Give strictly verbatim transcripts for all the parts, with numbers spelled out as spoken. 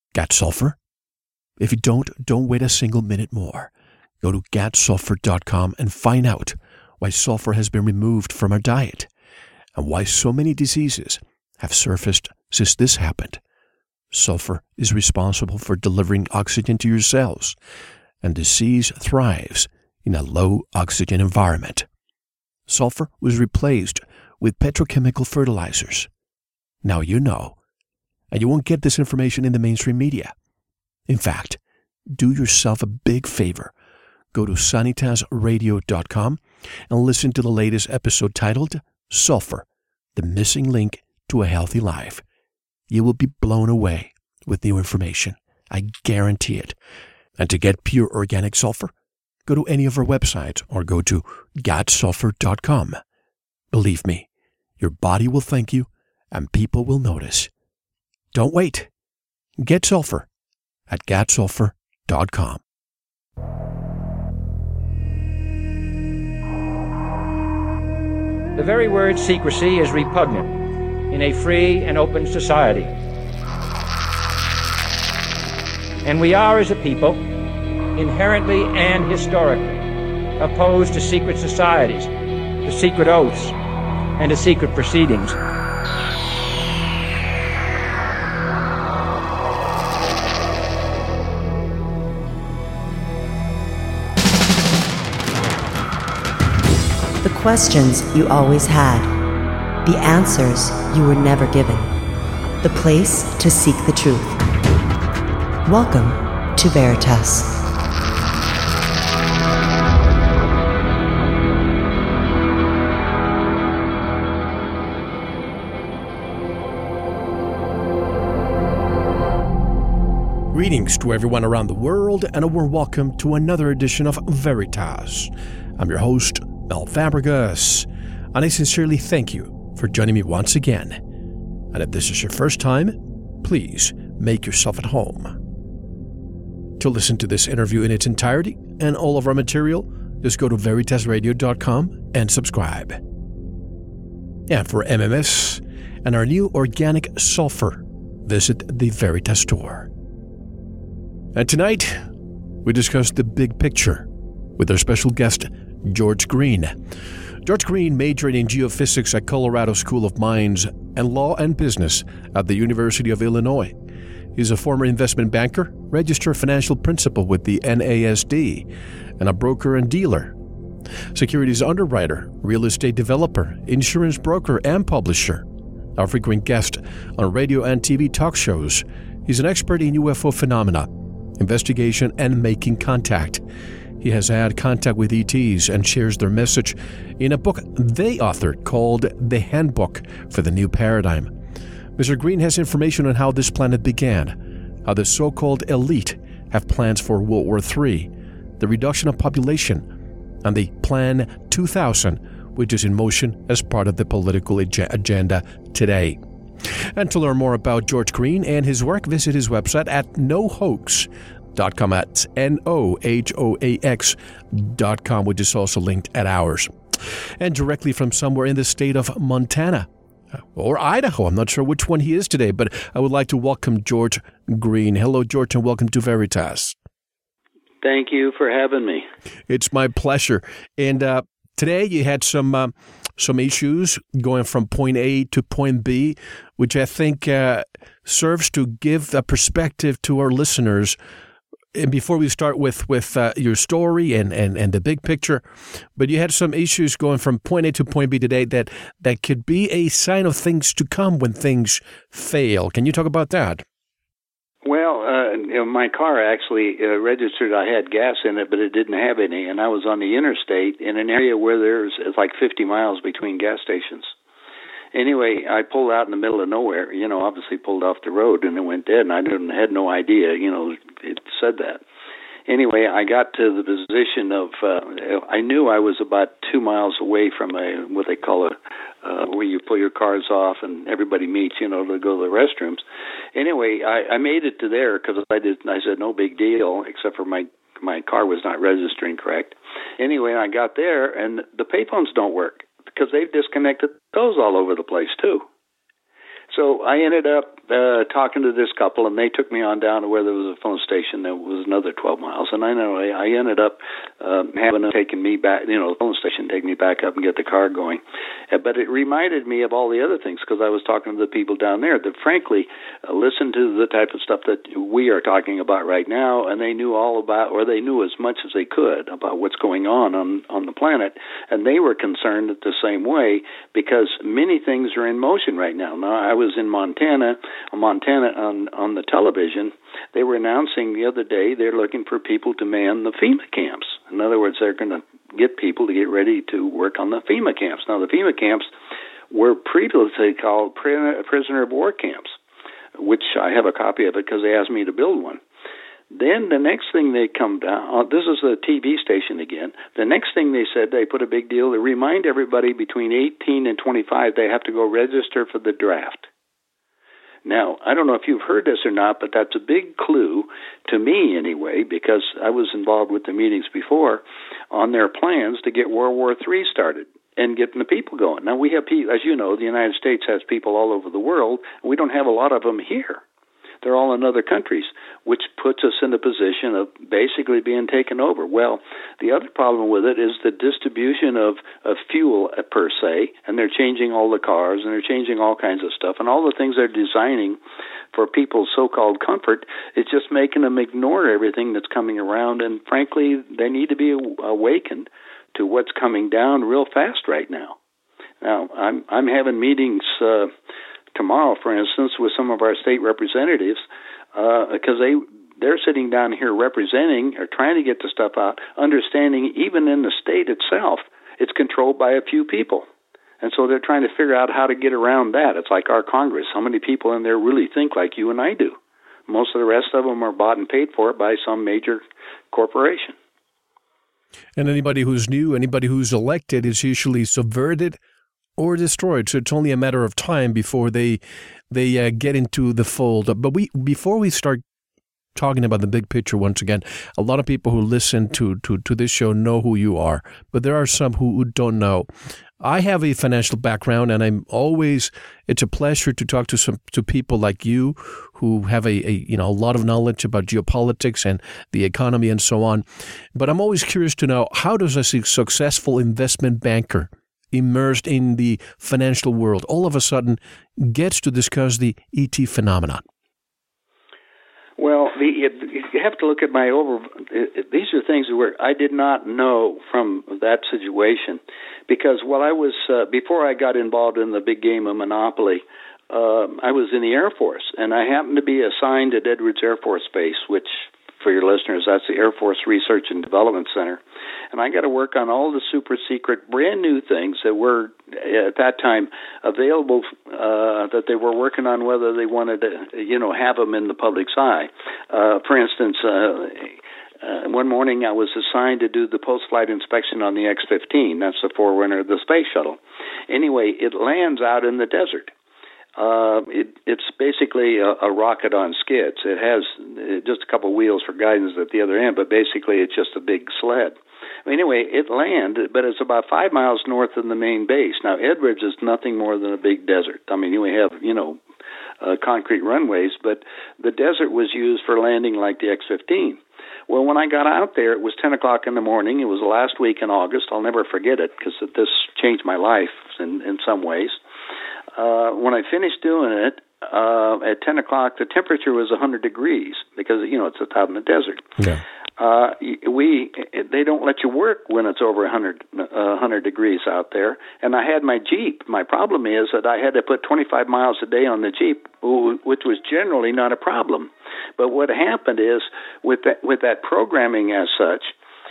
Got sulfur? If you don't, don't wait a single minute more. Go to get sulfur dot com and find out why sulfur has been removed from our diet and why so many diseases have surfaced since this happened. Sulfur is responsible for delivering oxygen to your cells, and disease thrives in a low oxygen environment. Sulfur was replaced with petrochemical fertilizers. Now you know, and you won't get this information in the mainstream media. In fact, do yourself a big favor. Go to sanitas radio dot com and listen to the latest episode titled Sulfur, the Missing Link to a Healthy Life. You will be blown away with new information. I guarantee it. And to get pure organic sulfur, go to any of our websites or go to get sulfur dot com. Believe me, your body will thank you and people will notice. Don't wait. Get sulfur at get sulfur dot com. The very word secrecy is repugnant in a free and open society. And we are, as a people, inherently and historically opposed to secret societies, to secret oaths, and to secret proceedings. The questions you always had. The answers you were never given. The place to seek the truth. Welcome to Veritas. Greetings to everyone around the world, and a warm welcome to another edition of Veritas. I'm your host, Mel Fabregas, and I sincerely thank you for joining me once again. And if this is your first time, please make yourself at home. To listen to this interview in its entirety and all of our material, just go to veritas radio dot com and subscribe. And for M M S and our new organic sulfur, visit the Veritas store. And tonight, we discuss the big picture with our special guest, George Green. George Green majored in geophysics at Colorado School of Mines and law and business at the University of Illinois. He's a former investment banker, registered financial principal with the N A S D, and a broker and dealer. Securities underwriter, real estate developer, insurance broker, and publisher. A frequent guest on radio and T V talk shows. He's an expert in U F O phenomena, investigation, and making contact. He has had contact with E Ts and shares their message in a book they authored called The Handbook for the New Paradigm. Mister Green has information on how this planet began, how the so-called elite have plans for World War Three, the reduction of population, and the Plan two thousand, which is in motion as part of the political ag- agenda today. And to learn more about George Green and his work, visit his website at no hoax dot com at N O H O A X dot com, which is also linked at ours. And directly from somewhere in the state of Montana, or Idaho, I'm not sure which one he is today, but I would like to welcome George Green. Hello, George, and welcome to Veritas. Thank you for having me. It's my pleasure. And uh, today you had some uh, some issues going from point A to point B, which I think uh, serves to give a perspective to our listeners. And before we start with, with uh, your story and, and, and the big picture, but you had some issues going from point A to point B today that, that could be a sign of things to come when things fail. Can you talk about that? Well, uh, you know, my car actually uh, registered I had gas in it, but it didn't have any, and I was on the interstate in an area where there's it's like fifty miles between gas stations. Anyway, I pulled out in the middle of nowhere, you know, obviously pulled off the road, and it went dead, and I didn't had no idea, you know, it said that. Anyway, I got to the position of, uh, I knew I was about two miles away from a, what they call a, uh, where you pull your cars off and everybody meets, you know, to go to the restrooms. Anyway, I, I made it to there because I did, I said no big deal, except for my, my car was not registering correct. Anyway, I got there, and the payphones don't work, because they've disconnected those all over the place, too. So I ended up uh, talking to this couple, and they took me on down to where there was a phone station that was another twelve miles. And I know I, I ended up um, having them taking me back, you know, the phone station, take me back up and get the car going. Uh, but it reminded me of all the other things because I was talking to the people down there that, frankly, uh, listened to the type of stuff that we are talking about right now, and they knew all about, or they knew as much as they could about what's going on on, on the planet. And they were concerned the same way because many things are in motion right now. Now, I was in Montana, Montana on, on the television. They were announcing the other day they're looking for people to man the FEMA camps. In other words, they're going to get people to get ready to work on the FEMA camps. Now, the FEMA camps were previously called prisoner of war camps, which I have a copy of it because they asked me to build one. Then the next thing they come down, oh, this is a T V station again, the next thing they said, they put a big deal, they remind everybody between eighteen and twenty-five they have to go register for the draft. Now, I don't know if you've heard this or not, but that's a big clue, to me anyway, because I was involved with the meetings before, on their plans to get World War Three started and getting the people going. Now, we have people, as you know, the United States has people all over the world, and we don't have a lot of them here. They're all in other countries, which puts us in a position of basically being taken over. Well, the other problem with it is the distribution of, of fuel per se, and they're changing all the cars, and they're changing all kinds of stuff, and all the things they're designing for people's so-called comfort is just making them ignore everything that's coming around, and frankly, they need to be awakened to what's coming down real fast right now. Now, I'm, I'm having meetings uh, tomorrow, for instance, with some of our state representatives, because uh, they they're sitting down here representing or trying to get the stuff out, understanding even in the state itself, it's controlled by a few people, and so they're trying to figure out how to get around that. It's like our Congress. How many people in there really think like you and I do? Most of the rest of them are bought and paid for by some major corporation. And anybody who's new, anybody who's elected, is usually subverted or destroyed. So it's only a matter of time before they they uh, get into the fold. But we before we start talking about the big picture once again, a lot of people who listen to, to, to this show know who you are, but there are some who, who don't know. I have a financial background, and I'm always, it's a pleasure to talk to some to people like you who have a, a you know a lot of knowledge about geopolitics and the economy and so on. But I'm always curious to know, how does a successful investment banker immersed in the financial world all of a sudden gets to discuss the E T phenomenon? Well, the, it, you have to look at my over. It, these are things where I did not know from that situation, because while I was uh, before I got involved in the big game of Monopoly, uh, I was in the Air Force, and I happened to be assigned at Edwards Air Force Base, which, for your listeners, that's the Air Force Research and Development Center. And I got to work on all the super secret, brand new things that were, at that time, available, uh, that they were working on whether they wanted to, you know, have them in the public's eye. Uh, for instance, uh, uh, one morning I was assigned to do the post-flight inspection on the X fifteen. That's the forerunner of the space shuttle. Anyway, it lands out in the desert. Uh, it, it's basically a, a rocket on skids. It has just a couple wheels for guidance at the other end, but basically it's just a big sled. Anyway, it landed, but it's about five miles north of the main base. Now, Edwards is nothing more than a big desert. I mean, we have, you know, uh, concrete runways, but the desert was used for landing like the X fifteen. Well, when I got out there, it was ten o'clock in the morning. It was the last week in August. I'll never forget it because this changed my life in, in some ways. Uh, when I finished doing it, uh, at ten o'clock, the temperature was one hundred degrees because, you know, it's out in the desert. Yeah. Uh, we they don't let you work when it's over one hundred, uh, one hundred degrees out there. And I had my Jeep. My problem is that I had to put twenty-five miles a day on the Jeep, which was generally not a problem. But what happened is with that, with that programming as such,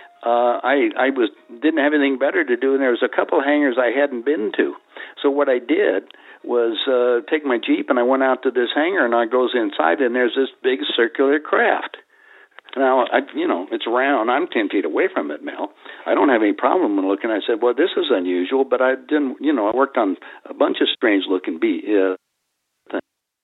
uh, I I was didn't have anything better to do, and there was a couple of hangars I hadn't been to. So what I did was uh, take my Jeep, and I went out to this hangar, and I goes inside, and there's this big circular craft. Now, I, you know, it's round. I'm ten feet away from it, Mel. I don't have any problem with looking. I said, well, this is unusual, but I didn't, you know, I worked on a bunch of strange-looking be uh, things.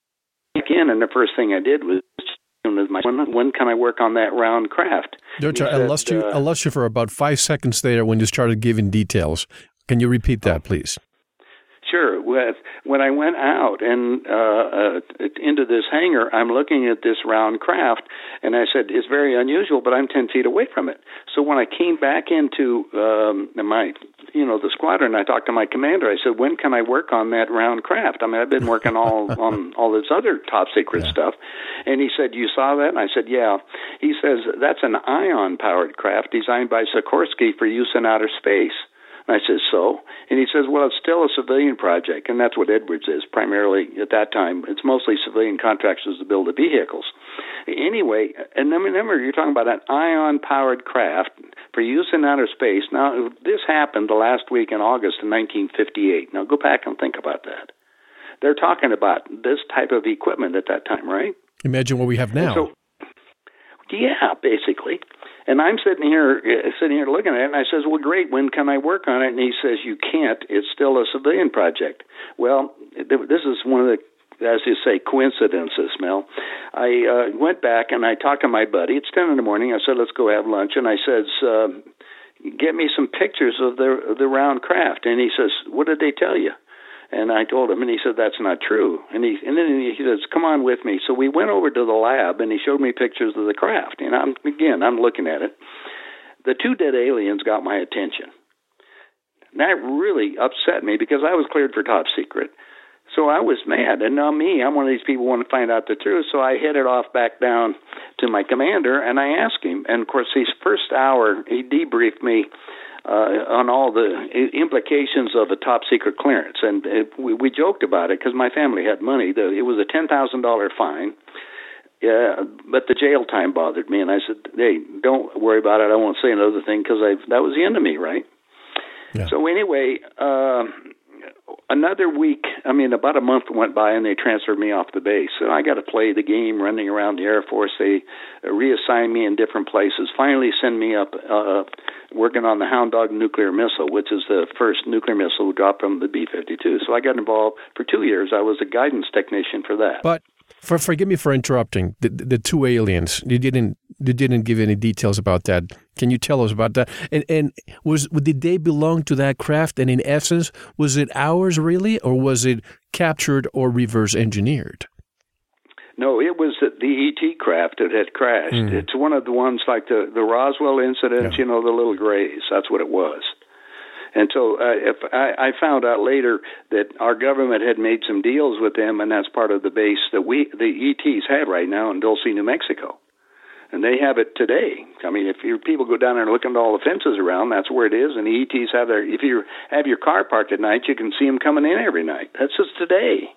Again, and the first thing I did was, my, when, when can I work on that round craft? Doctor, I lost you. Uh, I lost you for about five seconds there when you started giving details. Can you repeat that, please? Sure. with, when I went out and uh, uh, into this hangar, I'm looking at this round craft, and I said, it's very unusual, but I'm ten feet away from it. So when I came back into um, my, you know, the squadron, I talked to my commander. I said, when can I work on that round craft? I mean, I've been working all on all this other top secret yeah. stuff. And he said, you saw that? And I said, yeah. He says, that's an ion-powered craft designed by Sikorsky for use in outer space. And I said, so? And he says, well, it's still a civilian project, and that's what Edwards is, primarily at that time. It's mostly civilian contractors to build the vehicles. Anyway, and then remember, you're talking about an ion-powered craft for use in outer space. Now, this happened the last week in August of nineteen fifty-eight. Now, go back and think about that. They're talking about this type of equipment at that time, right? Imagine what we have now. So, yeah, basically. And I'm sitting here, uh, sitting here looking at it, and I says, well, great, when can I work on it? And he says, you can't. It's still a civilian project. Well, this is one of the, as you say, coincidences, Mel. I uh, went back, and I talked to my buddy. It's ten in the morning. I said, let's go have lunch. And I says, uh, get me some pictures of the, of the round craft. And he says, what did they tell you? And I told him, and he said, that's not true. And he and then he says, come on with me. So we went over to the lab, and he showed me pictures of the craft. And I'm, again, I'm looking at it. The two dead aliens got my attention. And that really upset me because I was cleared for top secret. So I was mad. And now me, I'm one of these people who want to find out the truth. So I headed off back down to my commander, and I asked him. And, of course, his first hour, he debriefed me Uh, on all the implications of a top-secret clearance. And it, we, we joked about it because my family had money. The, it was a ten thousand dollars fine, uh, but the jail time bothered me. And I said, hey, don't worry about it. I won't say another thing because that was the end of me, right? Yeah. So anyway, uh, another week, I mean, about a month went by, and they transferred me off the base. And I got to play the game running around the Air Force. They reassigned me in different places, finally send me up uh, working on the Hound Dog nuclear missile, which is the first nuclear missile dropped from the B fifty-two. So I got involved for two years. I was a guidance technician for that. But for, forgive me for interrupting. The, the two aliens, you didn't you didn't give any details about that. Can you tell us about that? And and was did they belong to that craft? And in essence, was it ours really, or was it captured or reverse engineered? No, it was the E T craft that had crashed. Mm. It's one of the ones like the, the Roswell incident, yeah. you know, the little grays. That's what it was. And so uh, if I, I found out later that our government had made some deals with them, and that's part of the base that we the E Ts have right now in Dulce, New Mexico. And they have it today. I mean, if you people go down there and look at all the fences around, that's where it is. And the E Ts have their, if you have your car parked at night, you can see them coming in every night. That's just today.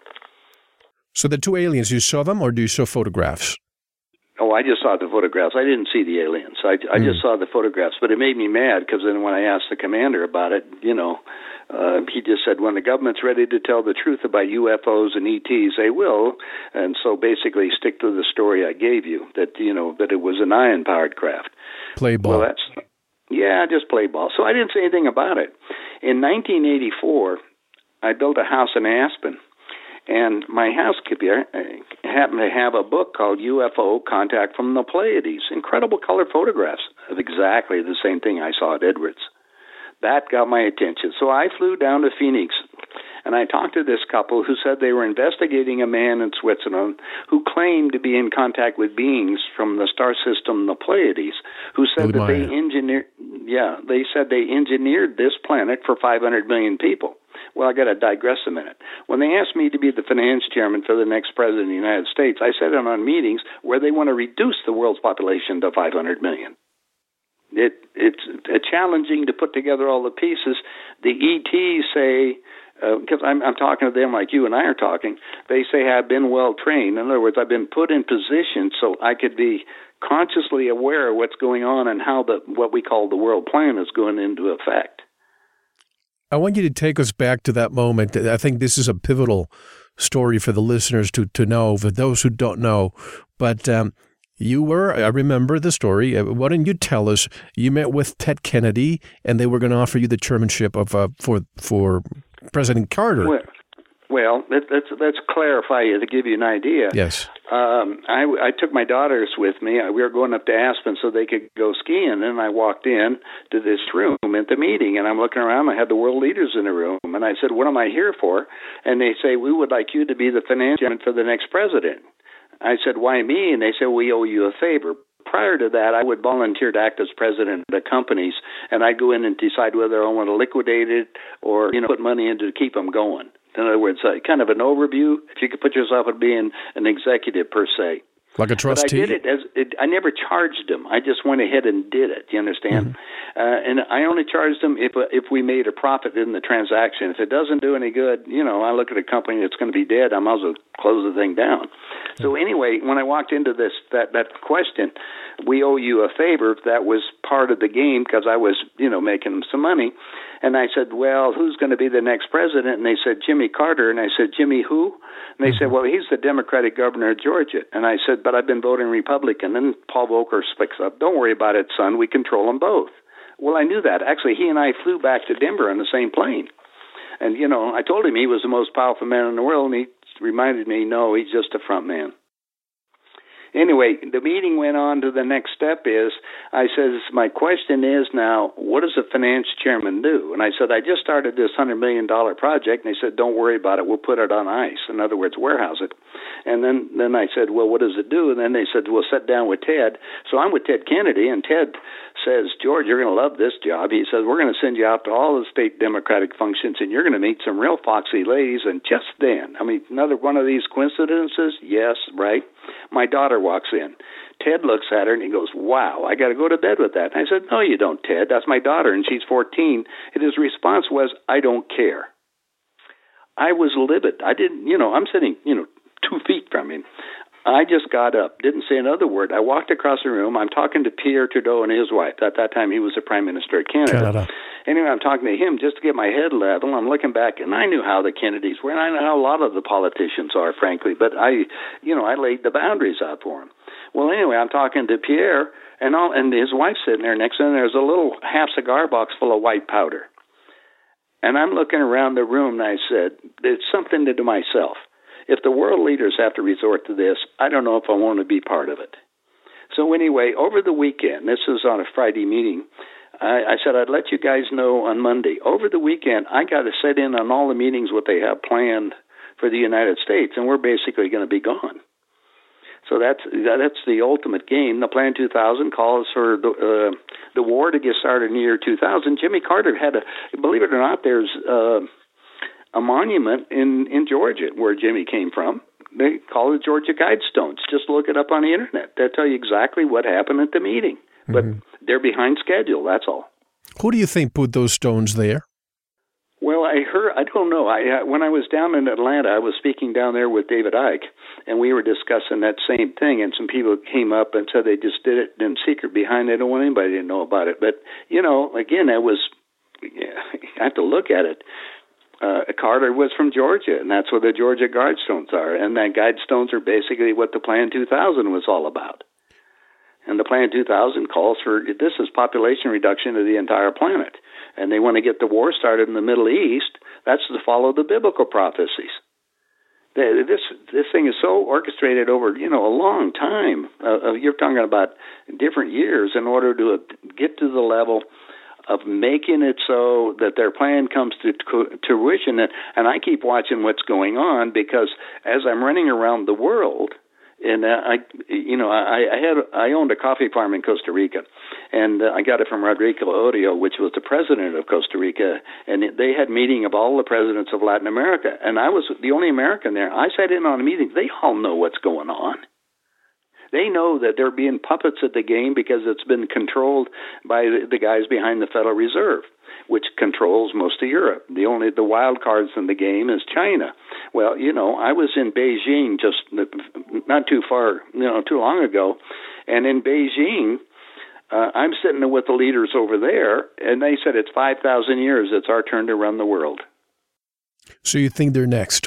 So the two aliens, you saw them, or do you saw photographs? Oh, I just saw the photographs. I didn't see the aliens. I, I mm. just saw the photographs. But it made me mad because then when I asked the commander about it, you know, uh, he just said, when the government's ready to tell the truth about U F Os and E Ts, they will. And so basically stick to the story I gave you, that, you know, that it was an ion-powered craft. Play ball. Well, that's, yeah, just play ball. So I didn't say anything about it. In nineteen eighty-four, I built a house in Aspen. And my housekeeper happened to have a book called U F O Contact from the Pleiades. Incredible color photographs of exactly the same thing I saw at Edwards. That got my attention. So I flew down to Phoenix, and I talked to this couple who said they were investigating a man in Switzerland who claimed to be in contact with beings from the star system, the Pleiades, who said that they engineered, yeah, they said they engineered this planet for five hundred million people. Well, I got to digress a minute. When they asked me to be the finance chairman for the next president of the United States, I said it on meetings where they want to reduce the world's population to five hundred million. It, it's uh, challenging to put together all the pieces. The E Ts say, because uh, I'm, I'm talking to them like you and I are talking, they say I've been well trained. In other words, I've been put in position so I could be consciously aware of what's going on and how the what we call the world plan is going into effect. I want you to take us back to that moment. I think this is a pivotal story for the listeners to, to know, for those who don't know. But um, you were, I remember the story. Why don't you tell us, you met with Ted Kennedy, and they were going to offer you the chairmanship of uh, for for President Carter. Well, well let, let's, let's clarify to give you an idea. Yes. um, I, I took my daughters with me. We were going up to Aspen so they could go skiing. And I walked in to this room at the meeting, and I'm looking around. I had the world leaders in the room. And I said, what am I here for? And they say, we would like you to be the finance chairman for the next president. I said, why me? And they said, we owe you a favor. Prior to that, I would volunteer to act as president of the companies, and I'd go in and decide whether I want to liquidate it or, you know, put money in to keep them going. In other words, uh, kind of an overview, if you could put yourself as being an executive per se. Like a trustee? But I did it as it, I never charged them. I just went ahead and did it. You understand? Mm-hmm. Uh, and I only charged them if uh, if we made a profit in the transaction. If it doesn't do any good, you know, I look at a company that's going to be dead. I might as well close the thing down. Mm-hmm. So anyway, when I walked into this that that question, we owe you a favor. That was part of the game because I was, you know, making them some money. And I said, well, who's going to be the next president? And they said, Jimmy Carter. And I said, Jimmy who? And they said, well, he's the Democratic governor of Georgia. And I said, but I've been voting Republican. And then Paul Volcker speaks up, don't worry about it, son. We control them both. Well, I knew that. Actually, he and I flew back to Denver on the same plane. And, you know, I told him he was the most powerful man in the world, and he reminded me, no, he's just a front man. Anyway, the meeting went on to the next step is, I says, my question is now, what does a finance chairman do? And I said, I just started this one hundred million dollars project. And they said, don't worry about it. We'll put it on ice. In other words, warehouse it. And then, then I said, well, what does it do? And then they said, we'll sit down with Ted. So I'm with Ted Kennedy, and Ted says, George, you're going to love this job. He says, we're going to send you out to all the state Democratic functions, and you're going to meet some real foxy ladies. And just then, I mean, another one of these coincidences? Yes, right? My daughter walks in. Ted looks at her, and he goes, wow, I got to go to bed with that. And I said, no, you don't, Ted. That's my daughter, and she's fourteen. And his response was, I don't care. I was livid. I didn't, you know, I'm sitting, you know, two feet from him. I just got up, didn't say another word. I walked across the room. I'm talking to Pierre Trudeau and his wife. At that time, he was the Prime Minister of Canada. Canada. Anyway, I'm talking to him just to get my head level. I'm looking back, and I knew how the Kennedys were, and I know how a lot of the politicians are, frankly. But I, you know, I laid the boundaries out for him. Well, anyway, I'm talking to Pierre, and all, and his wife's sitting there next to him. There's a little half cigar box full of white powder. And I'm looking around the room, and I said, it's something to myself. If the world leaders have to resort to this, I don't know if I want to be part of it. So anyway, over the weekend, this was on a Friday meeting, I, I said I'd let you guys know on Monday. Over the weekend, I got to sit in on all the meetings what they have planned for the United States, and we're basically going to be gone. So that's that's the ultimate game. The Plan two thousand calls for the uh, the war to get started in the year two thousand. Jimmy Carter had a, believe it or not, there's uh, a monument in, in Georgia where Jimmy came from. They call it Georgia Guidestones. Just look it up on the internet. They'll tell you exactly what happened at the meeting. Mm-hmm. But they're behind schedule, that's all. Who do you think put those stones there? Well, I heard, I don't know. I uh, when I was down in Atlanta, I was speaking down there with David Icke, and we were discussing that same thing, and some people came up and said they just did it in secret behind. They don't want anybody to know about it. But, you know, again, it was, yeah, I have to look at it. Uh, Carter was from Georgia, and that's where the Georgia Guidestones are. And that Guidestones are basically what the Plan two thousand was all about. And the Plan two thousand calls for, this is population reduction of the entire planet. And they want to get the war started in the Middle East. That's to follow the biblical prophecies. This this thing is so orchestrated over, you know, a long time. Uh, you're talking about different years in order to get to the level of making it so that their plan comes to to fruition. And, and I keep watching what's going on because as I'm running around the world, and uh, I, you know, I, I had I owned a coffee farm in Costa Rica, and uh, I got it from Rodrigo Orio, which was the president of Costa Rica, and they had meeting of all the presidents of Latin America, and I was the only American there. I sat in on a meeting. They all know what's going on. They know that they're being puppets at the game because it's been controlled by the guys behind the Federal Reserve, which controls most of Europe. The only the wild cards in the game is China. Well, you know, I was in Beijing just not too far, you know, too long ago, and in Beijing, uh, I'm sitting with the leaders over there, and they said it's five thousand years. It's our turn to run the world. So you think they're next?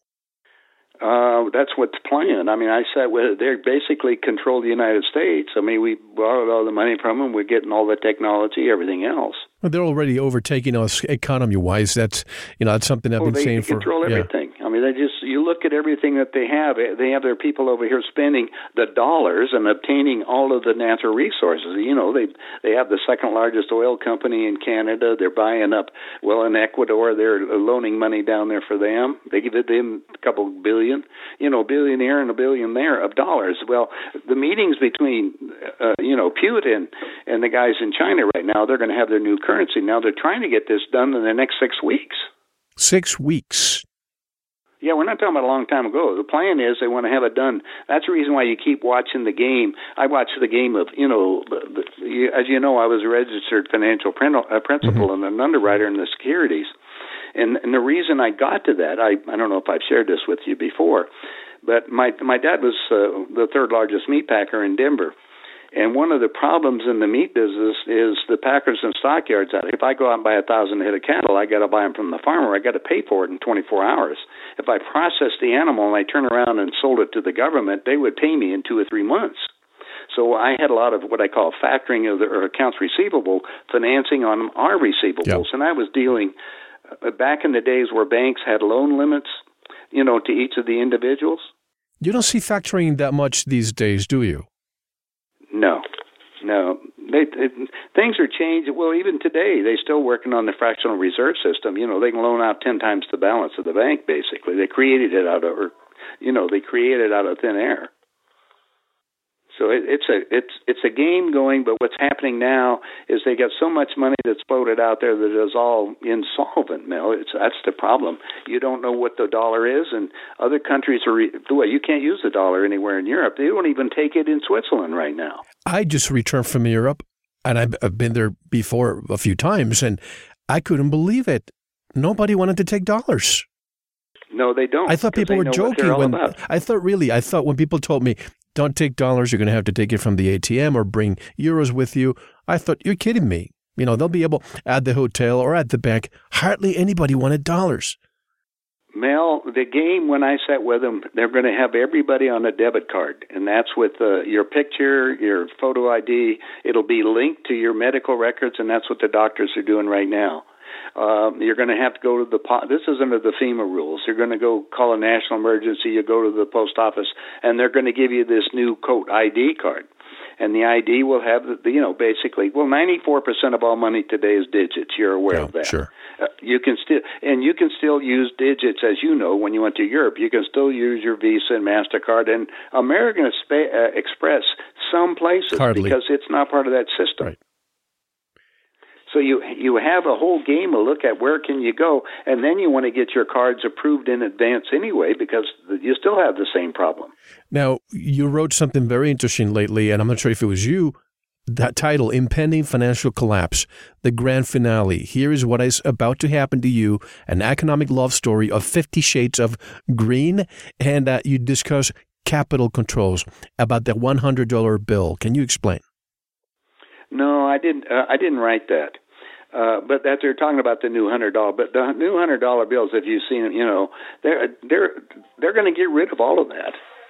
Uh, that's what's planned. I mean, I said well, they basically control the United States. I mean, we borrowed all the money from them. We're getting all the technology, everything else. Well, they're already overtaking us economy-wise. That's you know that's something I've well, been they saying for. They control for, everything. Yeah. I mean, they just, you look at everything that they have. They have their people over here spending the dollars and obtaining all of the natural resources. You know, they they have the second largest oil company in Canada. They're buying up, well, in Ecuador, they're loaning money down there for them. They give it them a couple billion, you know, a billion here and a billion there of dollars. Well, the meetings between, uh, you know, Putin and the guys in China right now, they're going to have their new currency. Now they're trying to get this done in the next six weeks. Six weeks. Yeah, we're not talking about a long time ago. The plan is they want to have it done. That's the reason why you keep watching the game. I watch the game of, you know, as you know, I was a registered financial principal mm-hmm. and an underwriter in the securities. And, and the reason I got to that, I, I don't know if I've shared this with you before, but my my dad was uh, the third largest meat packer in Denver. And one of the problems in the meat business is the packers and stockyards. If I go out and buy a thousand head of cattle, I got to buy them from the farmer. I got to pay for it in twenty-four hours. If I processed the animal and I turn around and sold it to the government, they would pay me in two or three months. So I had a lot of what I call factoring of the, or accounts receivable, financing on our receivables. Yep. And I was dealing uh, back in the days where banks had loan limits, you know, to each of the individuals. You don't see factoring that much these days, do you? No, no. They, it, things are changed. Well, even today, they're still working on the fractional reserve system. You know, they can loan out ten times the balance of the bank, basically. They created it out of, or, you know, they created it out of thin air. So it, it's a it's it's a game going, but what's happening now is they got so much money that's floated out there that is all insolvent, Mel. It's that's the problem. You don't know what the dollar is, and other countries are. Well, you can't use the dollar anywhere in Europe. They don't even take it in Switzerland right now. I just returned from Europe, and I've, I've been there before a few times, and I couldn't believe it. Nobody wanted to take dollars. No, they don't. I thought people were joking when about. I thought really. I thought when people told me, don't take dollars, you're going to have to take it from the A T M or bring euros with you. I thought, you're kidding me. You know, they'll be able at the hotel or at the bank. Hardly anybody wanted dollars. Mel, the game, when I sat with them, they're going to have everybody on a debit card, and that's with uh, your picture, your photo I D. It'll be linked to your medical records, and that's what the doctors are doing right now. Um, you're going to have to go to the – this is under the FEMA rules. You're going to go call a national emergency. You go to the post office, and they're going to give you this new, quote, I D card. And the I D will have, the, you know, basically, well, ninety-four percent of all money today is digits. You're aware yeah, of that. Sure. Uh, you can still, and you can still use digits, as you know, when you went to Europe. You can still use your Visa and MasterCard and American Express some places Hardly. because it's not part of that system. Right. So you you have a whole game to look at where can you go, and then you want to get your cards approved in advance anyway because you still have the same problem. Now, you wrote something very interesting lately, and I'm not sure if it was you, that title, Impending Financial Collapse, the grand finale. Here is what is about to happen to you, an economic love story of Fifty Shades of Green, and uh, you discuss capital controls about the one hundred dollar bill. Can you explain? No, I didn't. Uh, I didn't write that. Uh, but that they're talking about the new hundred dollar, but the new hundred dollar bills, if you've seen them, you know, they're they're they're going to get rid of all of that.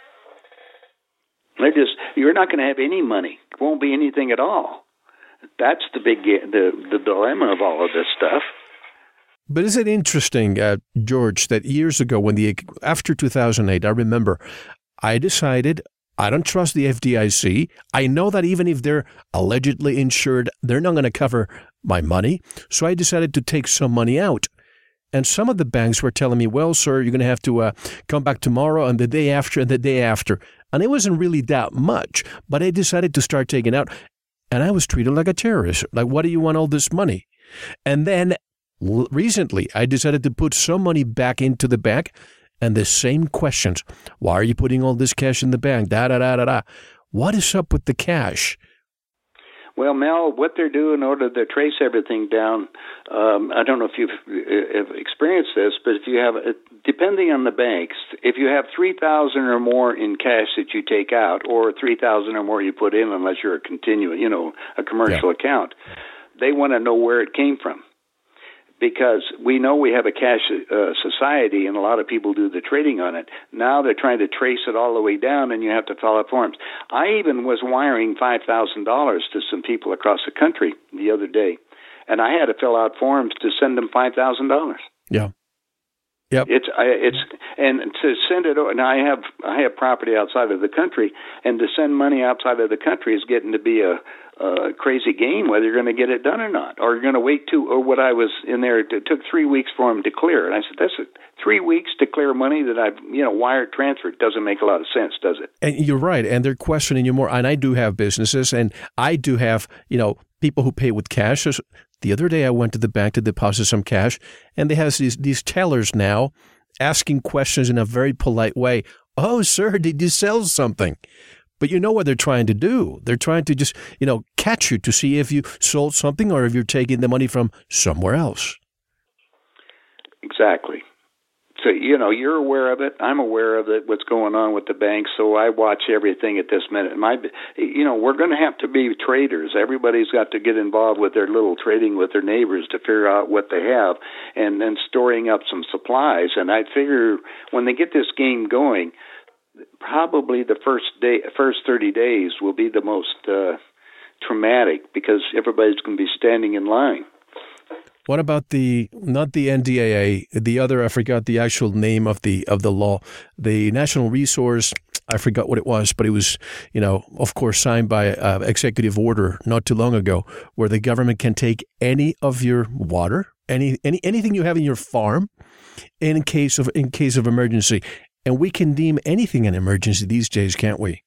They just you're not going to have any money. It won't be anything at all. That's the big the the dilemma of all of this stuff. But is it interesting, uh, George, that years ago, when the after two thousand eight, I remember, I decided. I don't trust the F D I C. I know that even if they're allegedly insured, they're not going to cover my money. So I decided to take some money out. And some of the banks were telling me, well, sir, you're going to have to uh, come back tomorrow and the day after and the day after. And it wasn't really that much. But I decided to start taking out. And I was treated like a terrorist. Like, what do you want all this money? And then recently, I decided to put some money back into the bank. And the same questions. Why are you putting all this cash in the bank? Da, da, da, da, da. What is up with the cash? Well, Mel, what they're doing in order to trace everything down, um, I don't know if you've uh, experienced this, but if you have, uh, depending on the banks, if you have three thousand dollars or more in cash that you take out, or three thousand dollars or more you put in, unless you're a continuing, you know, a commercial yeah. account, they want to know where it came from. Because we know we have a cash uh, society, and a lot of people do the trading on it. Now they're trying to trace it all the way down, and you have to fill out forms. I even was wiring five thousand dollars to some people across the country the other day, and I had to fill out forms to send them five thousand dollars. Yeah. Yep. It's I, it's and to send it. Now I have I have property outside of the country, and to send money outside of the country is getting to be a, a crazy game. Whether you're going to get it done or not, or you're going to wait to. Or what I was in there, it took three weeks for them to clear, and I said, "That's three weeks to clear money that I've you know wired transferred. Doesn't make a lot of sense, does it?" And you're right, and they're questioning you more. And I do have businesses, and I do have you know people who pay with cash. The other day, I went to the bank to deposit some cash, and they have these these tellers now asking questions in a very polite way. Oh, sir, did you sell something? But you know what they're trying to do. They're trying to just, you know, catch you to see if you sold something or if you're taking the money from somewhere else. Exactly. So, you know, you're aware of it. I'm aware of it, what's going on with the banks. So I watch everything at this minute. My, you know, we're going to have to be traders. Everybody's got to get involved with their little trading with their neighbors to figure out what they have and then storing up some supplies. And I figure when they get this game going, probably the first day, first thirty days will be the most uh, traumatic because everybody's going to be standing in line. What about the, not the N D A A, the other, I forgot the actual name of the of the law, the National Resource, I forgot what it was, but it was, you know, of course, signed by uh, executive order not too long ago, where the government can take any of your water, any any anything you have in your farm, in case of in case of emergency, and we can deem anything an emergency these days, can't we?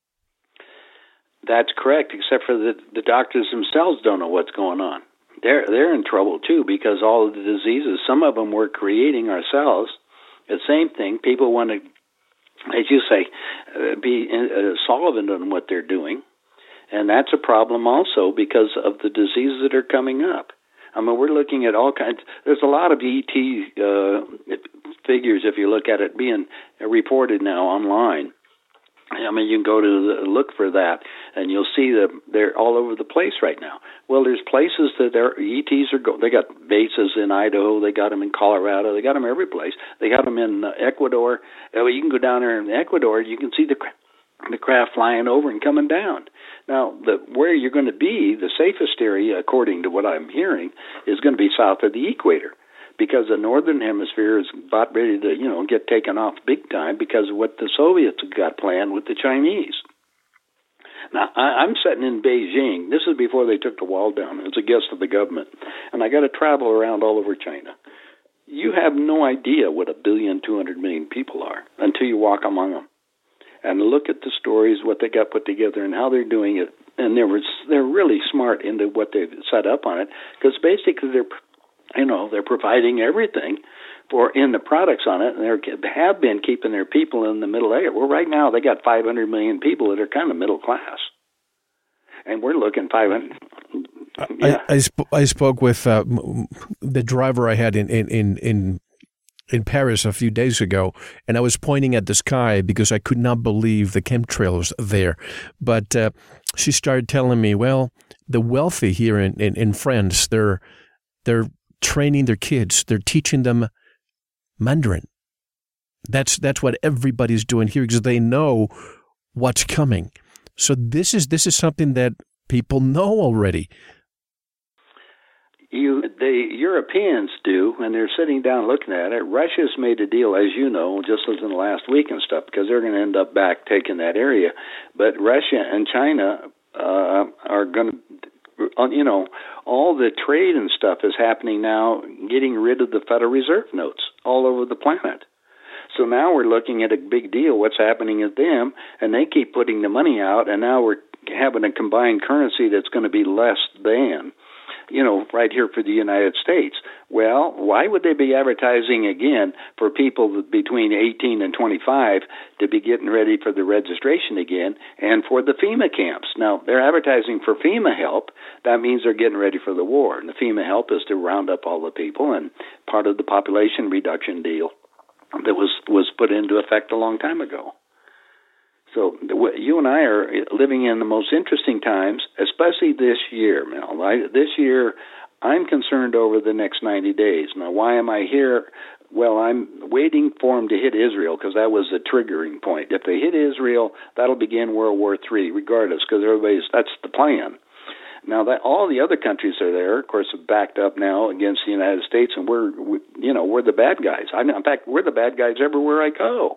That's correct, except for the the doctors themselves don't know what's going on. They're they're in trouble too because all of the diseases, some of them we're creating ourselves. The same thing, people want to, as you say, uh, be uh, solvent on what they're doing, and that's a problem also because of the diseases that are coming up. I mean, we're looking at all kinds. There's a lot of E T uh, figures, if you look at it, being reported now online. I mean, you can go to the, look for that, and you'll see that they're all over the place right now. Well, there's places that their E Ts are going. They got bases in Idaho. They got them in Colorado. They got them every place. They got them in uh, Ecuador. Uh, you can go down there in Ecuador. You can see the the craft flying over and coming down. Now, the, where you're going to be, the safest area, according to what I'm hearing, is going to be south of the equator, because the northern hemisphere is about ready to, you know, get taken off big time because of what the Soviets have got planned with the Chinese. Now, I, I'm sitting in Beijing. This is before they took the wall down. As a guest of the government. And I got to travel around all over China. You have no idea what a billion, two hundred million people are until you walk among them. And look at the stories, what they got put together, and how they're doing it. And they were, they're really smart into what they've set up on it, because basically they're, you know, they're providing everything for in the products on it, and they have been keeping their people in the middle area. Well, right now they got five hundred million people that are kind of middle class, and we're looking five hundred. Yeah. I, I, sp- I spoke with uh, the driver I had in in in. in in Paris a few days ago, and I was pointing at the sky because I could not believe the chemtrails there. But uh, she started telling me, well, the wealthy here in, in, in France, they're they're training their kids. They're teaching them Mandarin. That's that's what everybody's doing here because they know what's coming. So this is this is something that people know already. You, the Europeans do, and they're sitting down looking at it. Russia's made a deal, as you know, just as in the last week and stuff, because they're going to end up back taking that area. But Russia and China uh, are going to, you know, all the trade and stuff is happening now, getting rid of the Federal Reserve notes all over the planet. So now we're looking at a big deal, what's happening at them, and they keep putting the money out, and now we're having a combined currency that's going to be less than, you know, right here for the United States. Well, why would they be advertising again for people between eighteen and twenty-five to be getting ready for the registration again and for the FEMA camps? Now, they're advertising for FEMA help. That means they're getting ready for the war. And the FEMA help is to round up all the people and part of the population reduction deal that was, was put into effect a long time ago. So you and I are living in the most interesting times, especially this year, Mel. I, this year, I'm concerned over the next ninety days. Now, why am I here? Well, I'm waiting for them to hit Israel because that was the triggering point. If they hit Israel, that'll begin World War Three, regardless, because everybody's that's the plan. Now that all the other countries are there, of course, are backed up now against the United States, and we're, we, you know, we're the bad guys. I, in fact, we're the bad guys everywhere I go.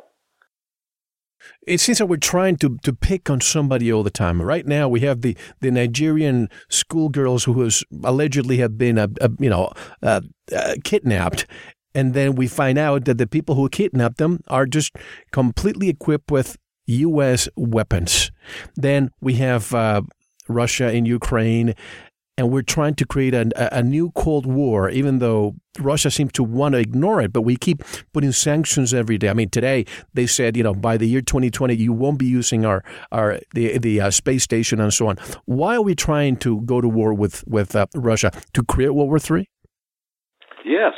It seems that we're trying to, to pick on somebody all the time. Right now, we have the, the Nigerian schoolgirls who has allegedly have been, uh, uh, you know, uh, uh, kidnapped. And then we find out that the people who kidnapped them are just completely equipped with U S weapons. Then we have uh, Russia in Ukraine, and we're trying to create a, a new Cold War, even though Russia seems to want to ignore it. But we keep putting sanctions every day. I mean, today they said, you know, by the year twenty twenty, you won't be using our our the the uh, space station and so on. Why are we trying to go to war with with uh, Russia? To create World War Three? Yes.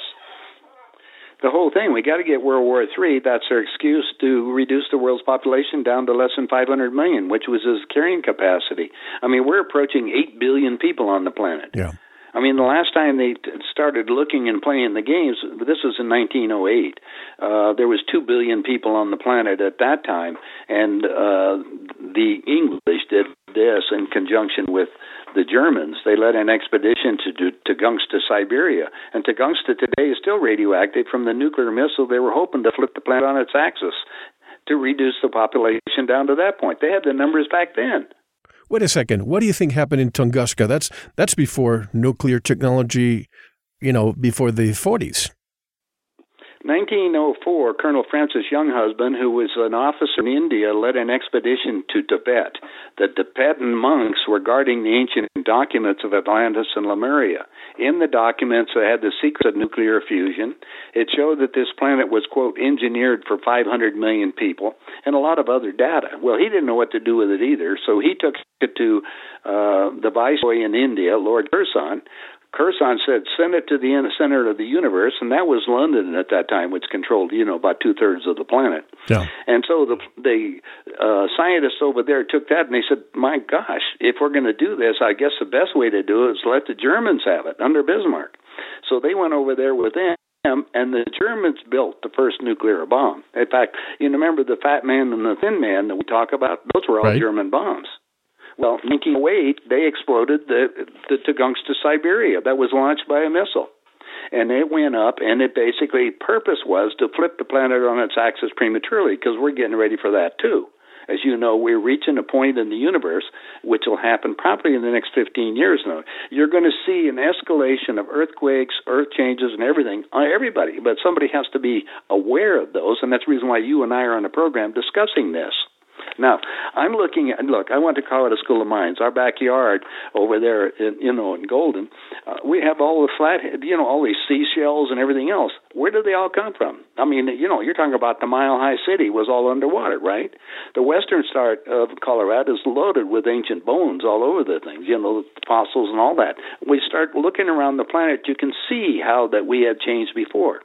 The whole thing, we got to get World War Three. That's their excuse to reduce the world's population down to less than five hundred million, which was its carrying capacity. I mean, we're approaching eight billion people on the planet. Yeah. I mean, the last time they started looking and playing the games, this was in nineteen oh eight. Uh, there was two billion people on the planet at that time, and uh, the English did this in conjunction with the Germans. They led an expedition to to Tungsten, Siberia, and Tungsten today is still radioactive from the nuclear missile. They were hoping to flip the planet on its axis to reduce the population down to that point. They had the numbers back then. Wait a second. What do you think happened in Tunguska? That's that's before nuclear technology, you know, before the forties. nineteen oh four, Colonel Francis Younghusband, who was an officer in India, led an expedition to Tibet. The Tibetan monks were guarding the ancient documents of Atlantis and Lemuria. In the documents, they had the secrets of nuclear fusion. It showed that this planet was, quote, engineered for five hundred million people, and a lot of other data. Well, he didn't know what to do with it either, so he took it to uh, the Viceroy in India, Lord Curzon. Curzon said, send it to the center of the universe, and that was London at that time, which controlled, you know, about two-thirds of the planet. Yeah. And so the, the uh, scientists over there took that, and they said, my gosh, if we're going to do this, I guess the best way to do it is let the Germans have it under Bismarck. So they went over there with them, and the Germans built the first nuclear bomb. In fact, you remember the Fat Man and the Thin Man that we talk about? Those were all right. German bombs. Well, in nineteen oh eight, they exploded the, the Tungsten, Siberia. That was launched by a missile. And it went up, and it basically, purpose was to flip the planet on its axis prematurely, because we're getting ready for that too. As you know, we're reaching a point in the universe, which will happen probably in the next fifteen years now. You're going to see an escalation of earthquakes, earth changes, and everything, everybody. But somebody has to be aware of those, and that's the reason why you and I are on the program discussing this. Now, I'm looking at, look, I went to Colorado School of Mines. Our backyard over there, in, you know, in Golden, uh, we have all the flathead, you know, all these seashells and everything else. Where did they all come from? I mean, you know, you're talking about the Mile High City was all underwater, right? The western part of Colorado is loaded with ancient bones all over the things, you know, fossils and all that. We start looking around the planet, you can see how that we have changed before.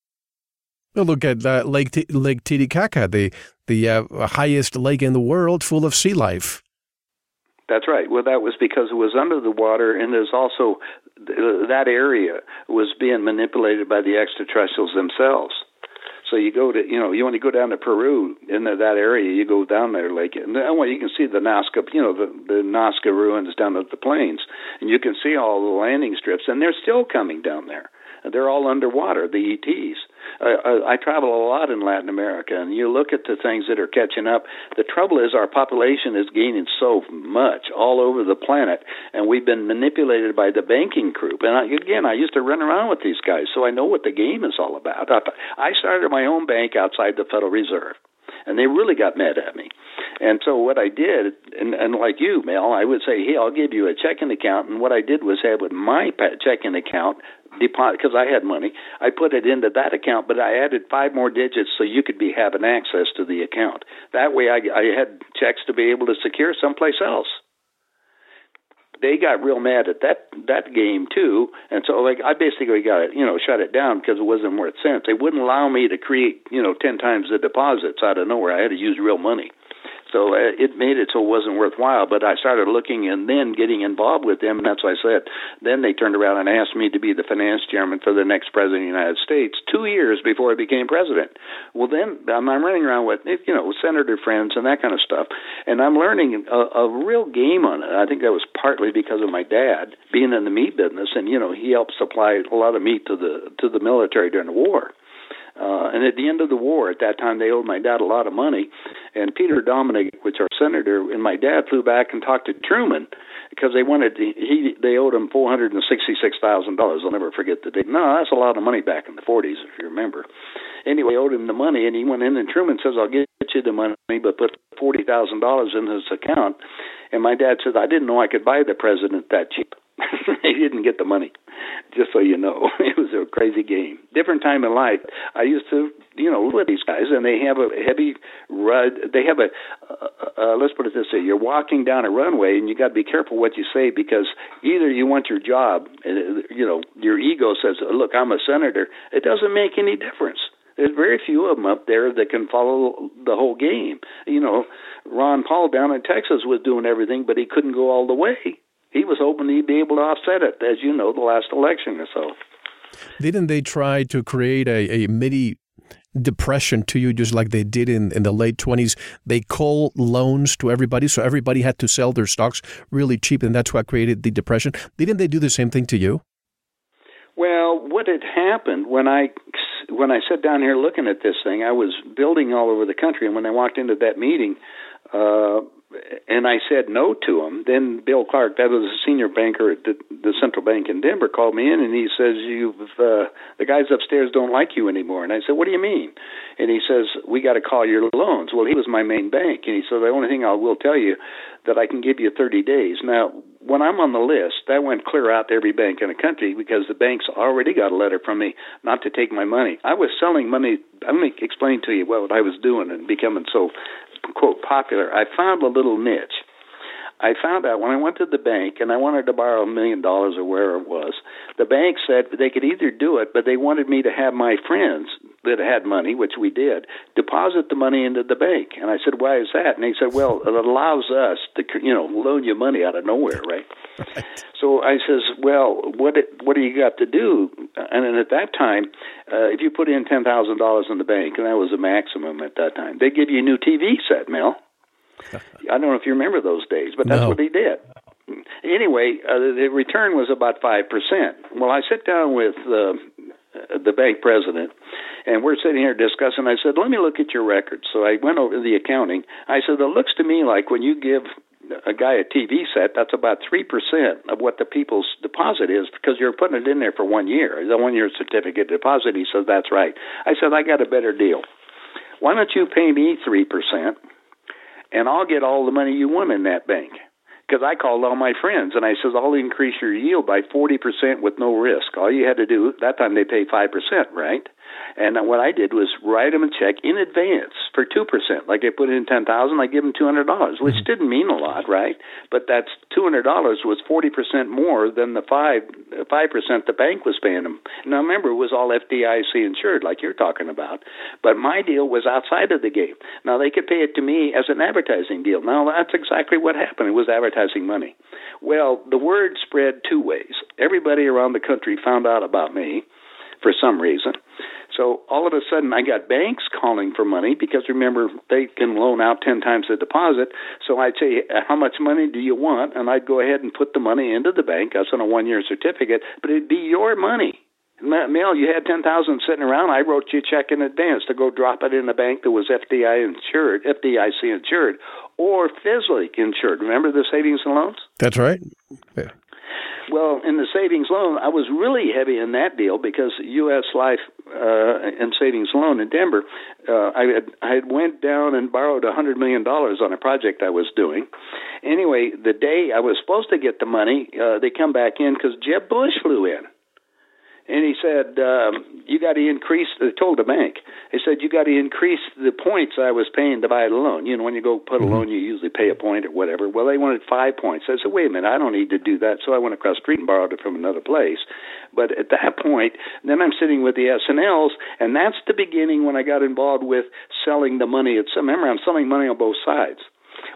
Well, look at uh, Lake T- Lake Titicaca, the the uh, highest lake in the world, full of sea life. That's right. Well, that was because it was under the water, and there's also uh, that area was being manipulated by the extraterrestrials themselves. So you go to, you know, you want to go down to Peru in the, that area, you go down there, like, and then, well, you can see the Nazca, you know, the, the Nazca ruins down at the plains, and you can see all the landing strips, and they're still coming down there. They're all underwater, the E Ts. Uh, I travel a lot in Latin America, and you look at the things that are catching up. The trouble is our population is gaining so much all over the planet, and we've been manipulated by the banking group. And I, again, I used to run around with these guys, so I know what the game is all about. I started my own bank outside the Federal Reserve, and they really got mad at me. And so what I did, and, and like you, Mel, I would say, hey, I'll give you a checking account. And what I did was have with my checking account, deposit, because I had money, I put it into that account, but I added five more digits so you could be having access to the account. That way I, I had checks to be able to secure someplace else. They got real mad at that that game too, and so like I basically got it, you know, shut it down because it wasn't worth cents. They wouldn't allow me to create, you know, ten times the deposits out of nowhere. I had to use real money. So uh, it made it so it wasn't worthwhile, but I started looking and then getting involved with them, and that's what I said. Then they turned around and asked me to be the finance chairman for the next president of the United States two years before I became president. Well, then I'm, I'm running around with, you know, senator friends and that kind of stuff, and I'm learning a, a real game on it. I think that was partly because of my dad being in the meat business, and, you know, he helped supply a lot of meat to the to the military during the war. Uh, and at the end of the war, at that time, they owed my dad a lot of money. And Peter Dominic, which our senator, and my dad flew back and talked to Truman because they wanted to, he they owed him four hundred sixty-six thousand dollars. I'll never forget the date. No, that's a lot of money back in the forties, if you remember. Anyway, owed him the money, and he went in, and Truman says, "I'll get you the money, but put forty thousand dollars in his account." And my dad says, "I didn't know I could buy the president that cheap." He didn't get the money, just so you know. It was a crazy game. Different time in life. I used to, you know, with these guys, and they have a heavy rud. They have a, uh, uh, let's put it this way, you're walking down a runway, and you got to be careful what you say, because either you want your job, and, you know, your ego says, look, I'm a senator. It doesn't make any difference. There's very few of them up there that can follow the whole game. You know, Ron Paul down in Texas was doing everything, but he couldn't go all the way. He was hoping he'd be able to offset it, as you know, the last election or so. Didn't they try to create a, a mini depression to you, just like they did in, in the late twenties? They call loans to everybody, so everybody had to sell their stocks really cheap, and that's what created the depression. Didn't they do the same thing to you? Well, what had happened when I when I sat down here looking at this thing, I was building all over the country, and when I walked into that meeting, uh, and I said no to him, then Bill Clark, that was a senior banker at the, the Central Bank in Denver, called me in, and he says, "You've uh, the guys upstairs don't like you anymore." And I said, "What do you mean?" And he says, "We got to call your loans." Well, he was my main bank, and he said, "The only thing I will tell you that I can give you thirty days." Now, when I'm on the list, that went clear out to every bank in the country because the banks already got a letter from me not to take my money. I was selling money. Let me explain to you what I was doing and becoming so, quote, popular. I found a little niche. I found out when I went to the bank and I wanted to borrow a million dollars or wherever it was, the bank said they could either do it, but they wanted me to have my friends that had money, which we did, deposit the money into the bank. And I said, "Why is that?" And they said, "Well, it allows us to, you know, loan you money out of nowhere, right?" Right. So I says, "Well, what it, what do you got to do?" And then at that time, uh, if you put in ten thousand dollars in the bank, and that was the maximum at that time, they give you a new T V set, Mel. I don't know if you remember those days, but that's no. what he did. Anyway, uh, the return was about five percent. Well, I sit down with uh, the bank president, and we're sitting here discussing. I said, "Let me look at your records." So I went over the accounting. I said, "It looks to me like when you give a guy a T V set, that's about three percent of what the people's deposit is, because you're putting it in there for one year, the one-year certificate deposit." He said, "That's right." I said, "I got a better deal. Why don't you pay me three percent, and I'll get all the money you want in that bank?" Because I called all my friends, and I said, "I'll increase your yield by forty percent with no risk. All you had to do," that time they pay five percent, right? And what I did was write them a check in advance for two percent. Like they put in ten thousand dollars, I give them two hundred dollars, which didn't mean a lot, right? But that's two hundred dollars was forty percent more than the five, five percent the bank was paying them. Now, remember, it was all F D I C insured, like you're talking about. But my deal was outside of the game. Now, they could pay it to me as an advertising deal. Now, that's exactly what happened. It was advertising money. Well, the word spread two ways. Everybody around the country found out about me for some reason. So all of a sudden, I got banks calling for money because, remember, they can loan out ten times the deposit. So I'd say, "How much money do you want?" And I'd go ahead and put the money into the bank. That's on a one-year certificate, but it'd be your money. Mel, you had ten thousand dollars sitting around. I wrote you a check in advance to go drop it in a bank that was F D I insured, F D I C insured, or F S L I C insured. Remember the savings and loans? That's right. Yeah. Well, in the savings loan, I was really heavy in that deal because U S Life uh, and Savings Loan in Denver, uh, I had I had went down and borrowed one hundred million dollars on a project I was doing. Anyway, the day I was supposed to get the money, uh, they come back in because Jeb Bush flew in. And he said, um, you got to increase, they told the bank, they said, you got to increase the points I was paying to buy a loan. You know, when you go put a loan, you usually pay a point or whatever. Well, they wanted five points. I said, wait a minute, I don't need to do that. So I went across the street and borrowed it from another place. But at that point, then I'm sitting with the S and Ls, and that's the beginning when I got involved with selling the money. It's, remember, I'm selling money on both sides.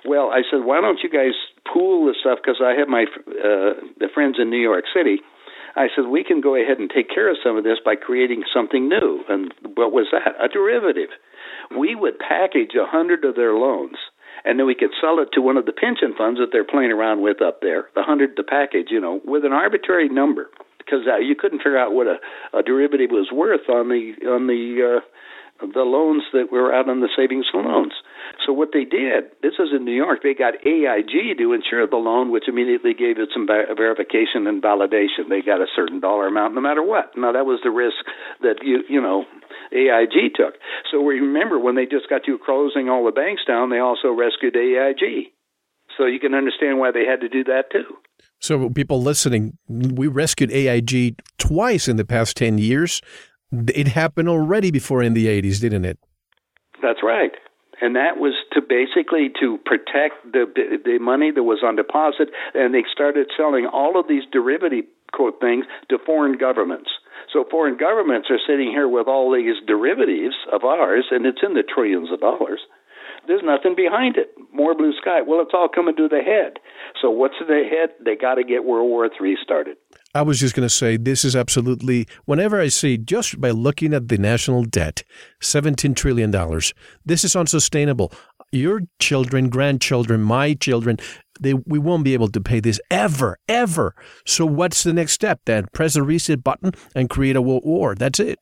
Well, I said, why don't you guys pool this stuff? Because I have my uh, the friends in New York City. I said, we can go ahead and take care of some of this by creating something new. And what was that? A derivative. We would package a hundred of their loans, and then we could sell it to one of the pension funds that they're playing around with up there, the hundred, the package, you know, with an arbitrary number, because uh, you couldn't figure out what a, a derivative was worth on the on the uh, the loans that were out on the savings and loans. So what they did, this is in New York, they got A I G to insure the loan, which immediately gave it some verification and validation. They got a certain dollar amount no matter what. Now, that was the risk that, you you know, A I G took. So we remember when they just got you closing all the banks down, they also rescued A I G. So you can understand why they had to do that too. So people listening, we rescued A I G twice in the past ten years. It happened already before in the eighties, didn't it? That's right. And that was to basically to protect the the money that was on deposit, and they started selling all of these derivative quote things to foreign governments. So foreign governments are sitting here with all these derivatives of ours, and it's in the trillions of dollars. There's nothing behind it. More blue sky. Well, it's all coming to the head. So what's to the head? They got to get World War Three started. I was just going to say, this is absolutely, whenever I see, just by looking at the national debt, seventeen trillion dollars, this is unsustainable. Your children, grandchildren, my children, they we won't be able to pay this ever, ever. So what's the next step then? Press the reset button and create a world war. That's it.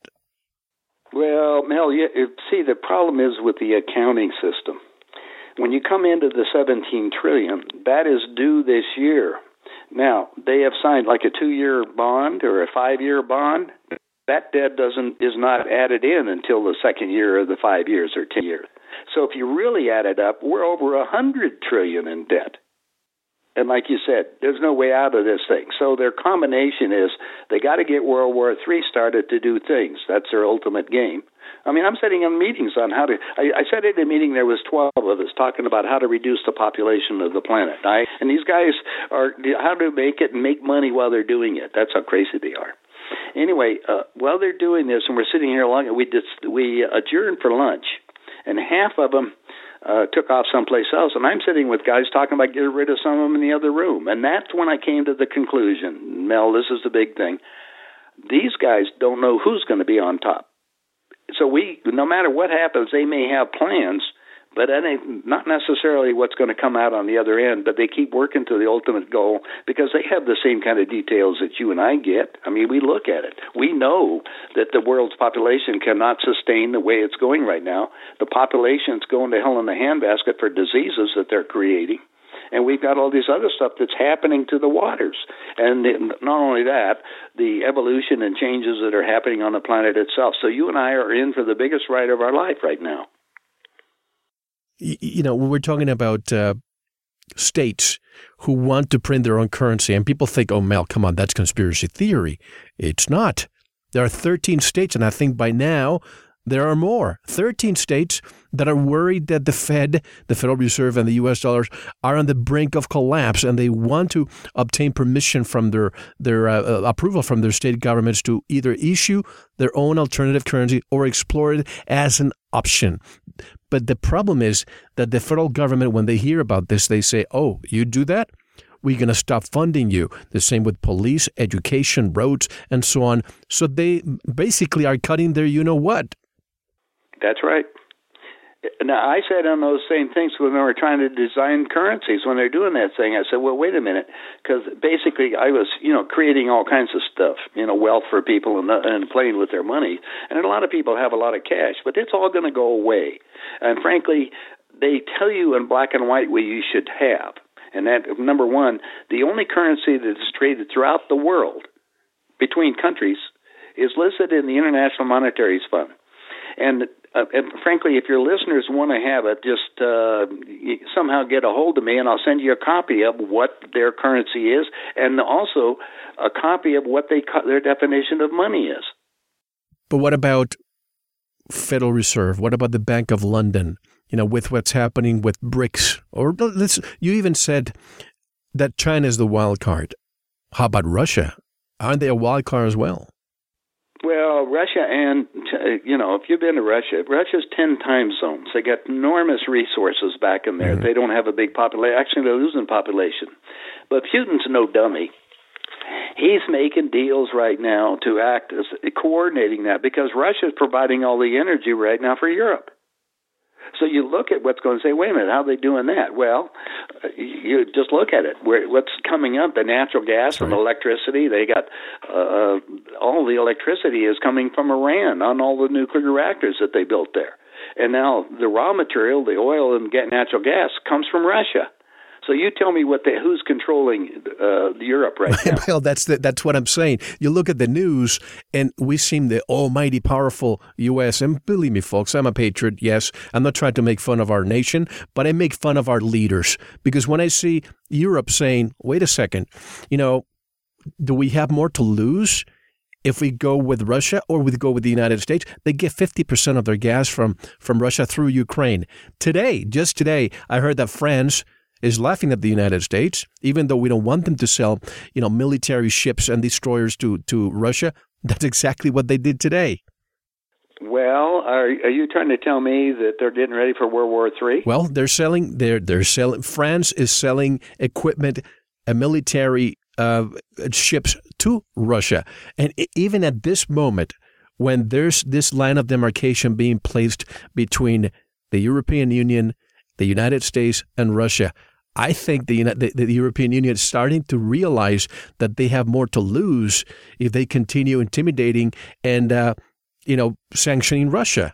Well, Mel, you, see, the problem is with the accounting system. When you come into the seventeen trillion dollars, that is due this year. Now, they have signed like a two-year bond or a five-year bond. That debt doesn't is not added in until the second year of the five years or ten years. So if you really add it up, we're over one hundred trillion dollars in debt. And like you said, there's no way out of this thing. So their combination is they got to get World War Three started to do things. That's their ultimate game. I mean, I'm sitting in meetings on how to, I, I said at a meeting there was twelve of us talking about how to reduce the population of the planet. I, and these guys are, how to make it and make money while they're doing it. That's how crazy they are. Anyway, uh, while they're doing this, and we're sitting here long, we just, we adjourned for lunch, and half of them uh, took off someplace else, and I'm sitting with guys talking about getting rid of some of them in the other room. And that's when I came to the conclusion, Mel, this is the big thing. These guys don't know who's going to be on top. So we, no matter what happens, they may have plans, but that ain't not necessarily what's going to come out on the other end. But they keep working to the ultimate goal because they have the same kind of details that you and I get. I mean, we look at it. We know that the world's population cannot sustain the way it's going right now. The population's going to hell in the handbasket for diseases that they're creating. And we've got all this other stuff that's happening to the waters. And not only that, the evolution and changes that are happening on the planet itself. So you and I are in for the biggest ride of our life right now. You know, we're talking about uh, states who want to print their own currency. And people think, oh, Mel, come on, that's conspiracy theory. It's not. There are thirteen states, and I think by now there are more. thirteen states that are worried that the Fed, the Federal Reserve, and the U S dollars are on the brink of collapse, and they want to obtain permission from their their uh, approval from their state governments to either issue their own alternative currency or explore it as an option. But the problem is that the federal government, when they hear about this, they say, oh, you do that? We're going to stop funding you. The same with police, education, roads, and so on. So they basically are cutting their you-know-what. That's right. Now, I said on those same things when they were trying to design currencies, when they're doing that thing, I said, well, wait a minute, because basically I was, you know, creating all kinds of stuff, you know, wealth for people and, and playing with their money. And a lot of people have a lot of cash, but it's all going to go away. And frankly, they tell you in black and white what you should have. And that, number one, the only currency that is traded throughout the world between countries is listed in the International Monetary Fund. And, uh, and frankly, if your listeners want to have it, just uh, somehow get a hold of me, and I'll send you a copy of what their currency is, and also a copy of what they their definition of money is. But what about Federal Reserve? What about the Bank of London? You know, with what's happening with BRICS, or let's, you even said that China is the wild card. How about Russia? Aren't they a wild card as well? Well, Russia and, you know, if you've been to Russia, Russia's ten time zones. They got enormous resources back in there. Mm-hmm. They don't have a big population. Actually, they're losing population. But Putin's no dummy. He's making deals right now to act as coordinating that because Russia's providing all the energy right now for Europe. So you look at what's going to say, wait a minute, how are they doing that? Well, you just look at it. Where, what's coming up, the natural gas That's and right. electricity, they got uh, all the electricity is coming from Iran on all the nuclear reactors that they built there. And now the raw material, the oil and natural gas, comes from Russia. So you tell me what the, who's controlling uh, Europe right now? Well, that's the, that's what I'm saying. You look at the news, and we seem the almighty powerful U S And believe me, folks, I'm a patriot. Yes, I'm not trying to make fun of our nation, but I make fun of our leaders because when I see Europe saying, "Wait a second, you know, do we have more to lose if we go with Russia or we go with the United States?" They get fifty percent of their gas from from Russia through Ukraine. Today, just today, I heard that France is laughing at the United States, even though we don't want them to sell, you know, military ships and destroyers to, to Russia. That's exactly what they did today. Well, are are you trying to tell me that they're getting ready for World War Three? Well, they're selling. They're they're selling. France is selling equipment, a military uh, ships to Russia, and it, even at this moment, when there's this line of demarcation being placed between the European Union, the United States, and Russia, I think the, the the European Union is starting to realize that they have more to lose if they continue intimidating and, uh, you know, sanctioning Russia.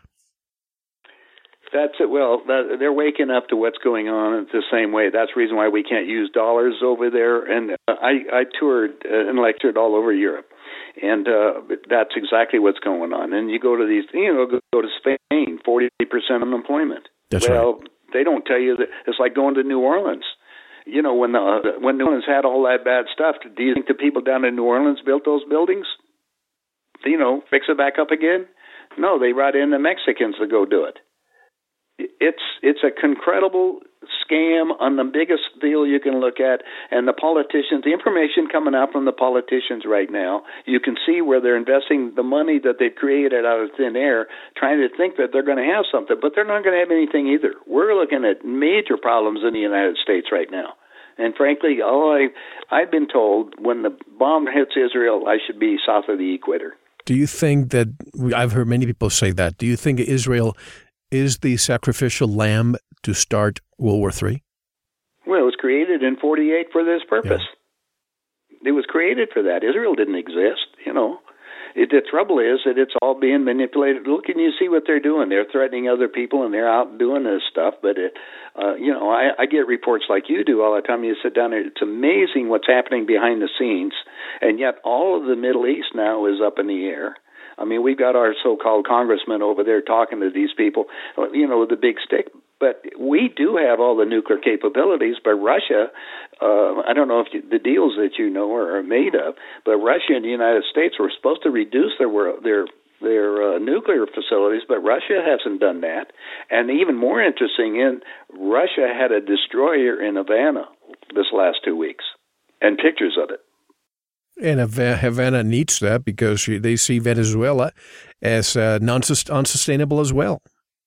That's it. Well, that, they're waking up to what's going on in the same way. That's the reason why we can't use dollars over there. And uh, I, I toured uh, and lectured all over Europe. And uh, that's exactly what's going on. And you go to these, you know, go, go to Spain, forty percent unemployment. That's well, right. They don't tell you that it's like going to New Orleans. You know, when the uh, when New Orleans had all that bad stuff, do you think the people down in New Orleans built those buildings? You know, fix it back up again? No, they brought in the Mexicans to go do it. It's it's a incredible scam on the biggest deal you can look at, and the politicians, the information coming out from the politicians right now, you can see where they're investing the money that they've created out of thin air, trying to think that they're going to have something, but they're not going to have anything either. We're looking at major problems in the United States right now. And frankly, all I, I've been told, when the bomb hits Israel, I should be south of the equator. Do you think that, I've heard many people say that, do you think Israel is the sacrificial lamb to start World War Three? Well, it was created in forty-eight for this purpose. Yeah. It was created for that. Israel didn't exist, you know. It, the trouble is that it's all being manipulated. Look, and you see what they're doing. They're threatening other people, and they're out doing this stuff. But, it, uh, you know, I, I get reports like you do all the time. You sit down there. It's amazing what's happening behind the scenes. And yet all of the Middle East now is up in the air. I mean, we've got our so-called congressmen over there talking to these people, you know, with the big stick. But we do have all the nuclear capabilities, but Russia, uh, I don't know if you, the deals that you know are made of, but Russia and the United States were supposed to reduce their their their uh, nuclear facilities, but Russia hasn't done that. And even more interesting, in Russia had a destroyer in Havana this last two weeks, and pictures of it. And Havana needs that because they see Venezuela as uh, non-unsustainable as well.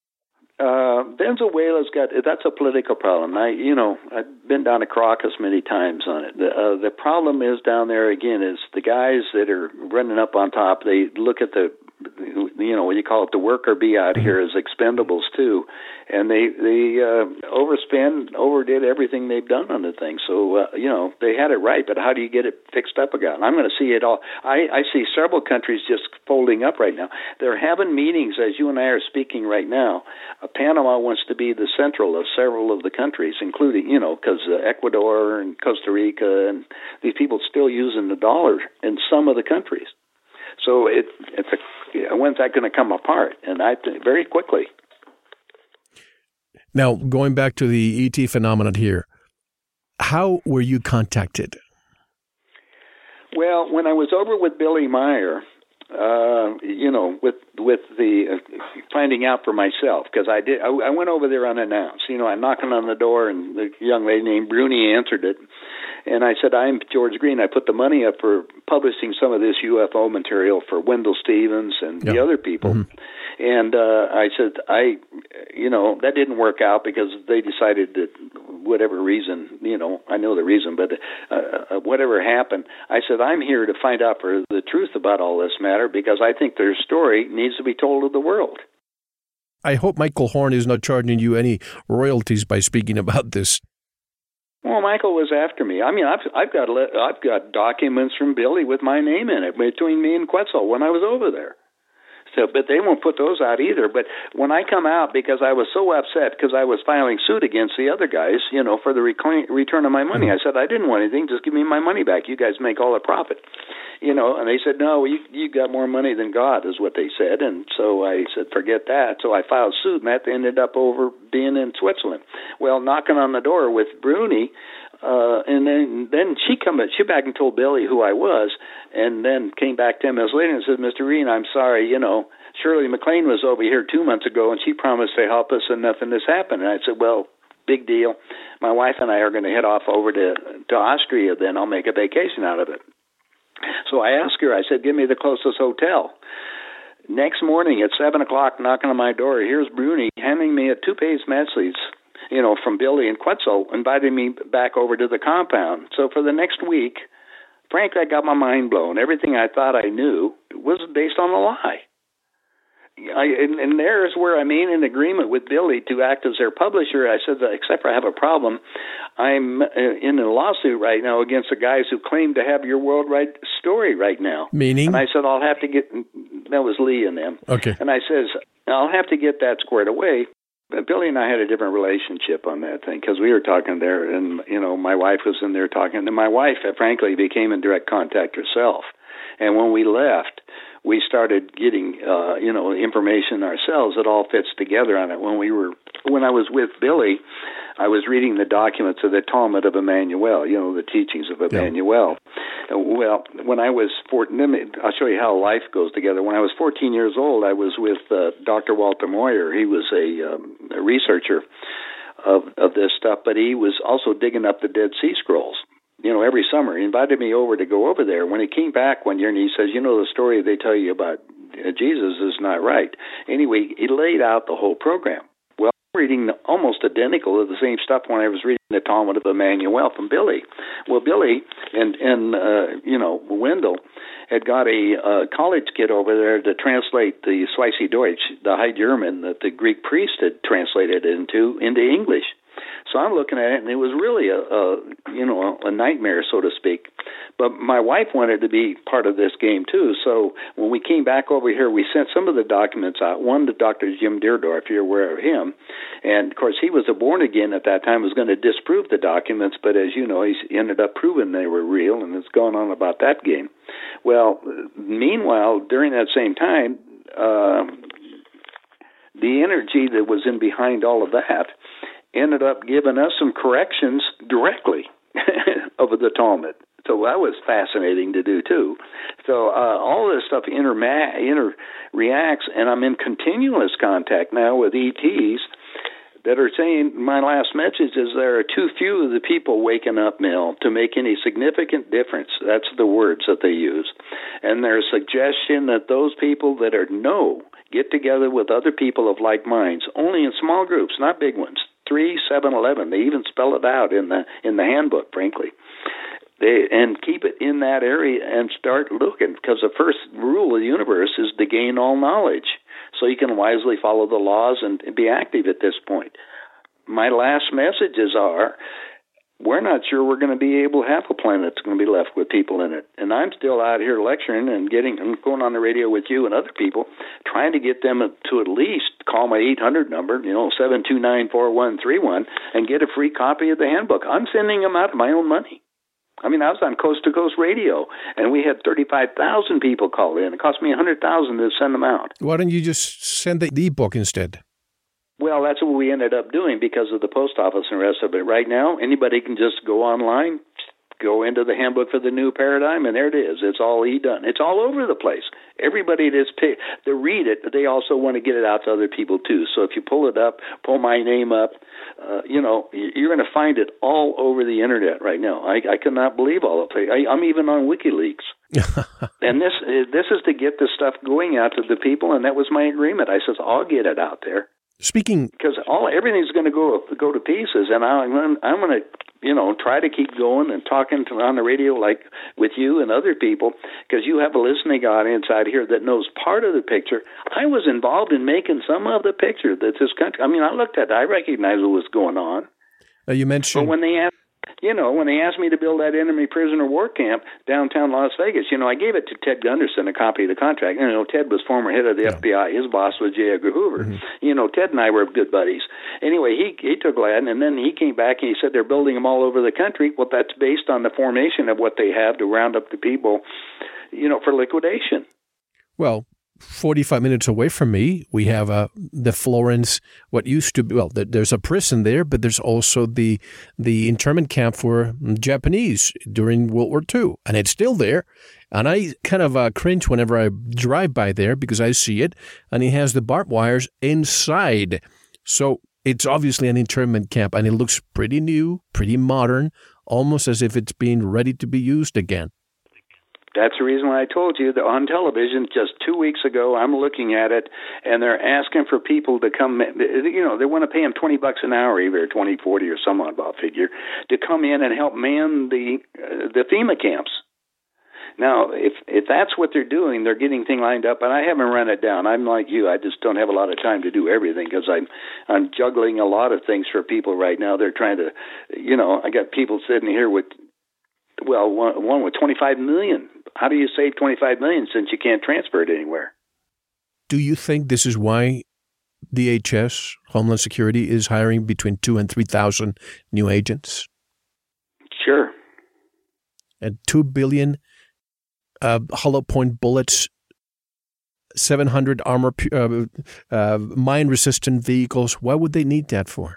Uh, Venezuela's got, that's a political problem. I, you know, I've been down to Caracas many times on it. The, uh, the problem is down there, again, is the guys that are running up on top, they look at the, you know, what you call it, the worker bee out here as expendables too. And they, they uh, overspend, overdid everything they've done on the thing. So, uh, you know, they had it right, but how do you get it fixed up again? I'm going to see it all. I, I see several countries just folding up right now. They're having meetings, as you and I are speaking right now. Uh, Panama wants to be the central of several of the countries, including, you know, because uh, Ecuador and Costa Rica, and these people still using the dollar in some of the countries. So it, it's a, when's that going to come apart? And I think very quickly. Now, going back to the E T phenomenon here, how were you contacted? Well, when I was over with Billy Meyer, uh, you know, with with the uh, finding out for myself, because I did, I, I went over there unannounced. You know, I'm knocking on the door, and the young lady named Bruni answered it, And I said, I'm George Green. I put the money up for publishing some of this U F O material for Wendell Stevens and yeah. the other people. Mm-hmm. And uh, I said, I, you know, that didn't work out because they decided that whatever reason, you know, I know the reason, but uh, whatever happened, I said, I'm here to find out for the truth about all this matter because I think their story needs to be told to the world. I hope Michael Horn is not charging you any royalties by speaking about this. Well, Michael was after me. I mean, I've I've got I've got documents from Billy with my name in it between me and Quetzal when I was over there. So, but they won't put those out either. But when I come out, because I was so upset because I was filing suit against the other guys, you know, for the reclaim, return of my money, mm-hmm. I said, I didn't want anything. Just give me my money back. You guys make all the profit. You know, and they said, no, you you got more money than God is what they said. And so I said, forget that. So I filed suit, and that ended up over being in Switzerland. Well, knocking on the door with Bruni, Uh, and then then she come she back and told Billy who I was, and then came back ten minutes later and said, Mister Green, I'm sorry, you know, Shirley MacLaine was over here two months ago, and she promised to help us, and nothing has happened. And I said, well, big deal. My wife and I are going to head off over to, to Austria, then I'll make a vacation out of it. So I asked her, I said, give me the closest hotel. Next morning at seven o'clock, knocking on my door, here's Bruni handing me a two-page message, you know, from Billy and Quetzal, inviting me back over to the compound. So for the next week, frankly, I got my mind blown. Everything I thought I knew was based on a lie. I, and, and there's where I made an agreement with Billy to act as their publisher. I said, that, except for I have a problem. I'm in a lawsuit right now against the guys who claim to have your worldwide story right now. Meaning? And I said, I'll have to get, that was Lee and them. Okay. And I says, I'll have to get that squared away. But Billy and I had a different relationship on that thing because we were talking there, and, you know, my wife was in there talking. And my wife, frankly, became in direct contact herself. And when we left, we started getting, uh, you know, information ourselves. It all fits together on it. When we were, when I was with Billy, I was reading the documents of the Talmud of Emmanuel, you know, the teachings of Emmanuel. Yeah. Well, when I was fourteen, I'll show you how life goes together. When I was fourteen years old, I was with uh, Doctor Walter Moyer. He was a, um, a researcher of, of this stuff, but he was also digging up the Dead Sea Scrolls. You know, every summer, he invited me over to go over there. When he came back one year and he says, you know, the story they tell you about Jesus is not right. Anyway, he laid out the whole program. Well, I'm reading almost identical to the same stuff when I was reading the Talmud of Emmanuel from Billy. Well, Billy and, and uh, you know, Wendell had got a uh, college kid over there to translate the Schweizer Deutsch, the High German that the Greek priest had translated into, into English. So I'm looking at it, and it was really a, a you know, a nightmare, so to speak. But my wife wanted to be part of this game, too. So when we came back over here, we sent some of the documents out. One to Doctor Jim Deerdorf, if you're aware of him. And, of course, he was a born-again at that time, was going to disprove the documents. But as you know, he ended up proving they were real, and it's going on about that game. Well, meanwhile, during that same time, uh, the energy that was in behind all of that ended up giving us some corrections directly over the Talmud. So that was fascinating to do, too. So uh, all this stuff interma- interreacts, and I'm in continuous contact now with E Ts that are saying, my last message is there are too few of the people waking up, Mel, to make any significant difference. That's the words that they use. And there's a suggestion that those people that are no get together with other people of like minds, only in small groups, not big ones. Three, seven, eleven. They even spell it out in the in the handbook, frankly. They, and keep it in that area and start looking, because the first rule of the universe is to gain all knowledge, so you can wisely follow the laws and be active at this point. My last messages are, we're not sure we're going to be able to have a planet that's going to be left with people in it. And I'm still out here lecturing and getting and going on the radio with you and other people, trying to get them to at least call my eight hundred number, you know, seven two nine, four one three one, and get a free copy of the handbook. I'm sending them out of my own money. I mean, I was on Coast to Coast Radio, and we had thirty-five thousand people call in. It cost me one hundred thousand dollars to send them out. Why don't you just send the e-book instead? Well, that's what we ended up doing because of the post office and the rest of it. Right now, anybody can just go online, Go into the Handbook for the New Paradigm, and there it is. It's all he done. It's all over the place. Everybody that's pay, they read it, they also want to get it out to other people too. So if you pull it up, pull my name up, uh, you know, you're going to find it all over the internet right now. I, I cannot believe all of it. I, I'm even on WikiLeaks. And this this is to get the stuff going out to the people, and that was my agreement. I says, I'll get it out there. Speaking, because all everything's going to go go to pieces, and I'm I'm going to you know try to keep going and talking to, on the radio like with you and other people, because you have a listening audience out here that knows part of the picture. I was involved in making some of the picture that this country. I mean, I looked at it, I recognized what was going on. Uh, you mentioned, but when they asked. You know, when they asked me to build that enemy prisoner war camp downtown Las Vegas, you know, I gave it to Ted Gunderson, a copy of the contract. You know, Ted was former head of the yeah. F B I. His boss was J. Edgar Hoover. Mm-hmm. You know, Ted and I were good buddies. Anyway, he he took Latin, and then he came back and he said they're building them all over the country. Well, that's based on the formation of what they have to round up the people, you know, for liquidation. Well, forty-five minutes away from me, we have uh, the Florence, what used to be, well, there's a prison there, but there's also the the internment camp for Japanese during World War Two, and it's still there. And I kind of uh, cringe whenever I drive by there because I see it, and it has the barbed wires inside. So it's obviously an internment camp, and it looks pretty new, pretty modern, almost as if it's being ready to be used again. That's the reason why I told you that on television just two weeks ago, I'm looking at it, and they're asking for people to come, you know, they want to pay them twenty bucks an hour, either twenty, forty, or some odd about figure, to come in and help man the uh, the FEMA camps. Now, if if that's what they're doing, they're getting things lined up, and I haven't run it down. I'm like you. I just don't have a lot of time to do everything because I'm I'm juggling a lot of things for people right now. They're trying to, you know, I got people sitting here with, well, one, one with twenty-five million. How do you save twenty-five million since you can't transfer it anywhere? Do you think this is why D H S, Homeland Security, is hiring between two and three thousand new agents? Sure. And two billion uh, hollow point bullets, seven hundred armor uh, uh, mine resistant vehicles. Why would they need that for?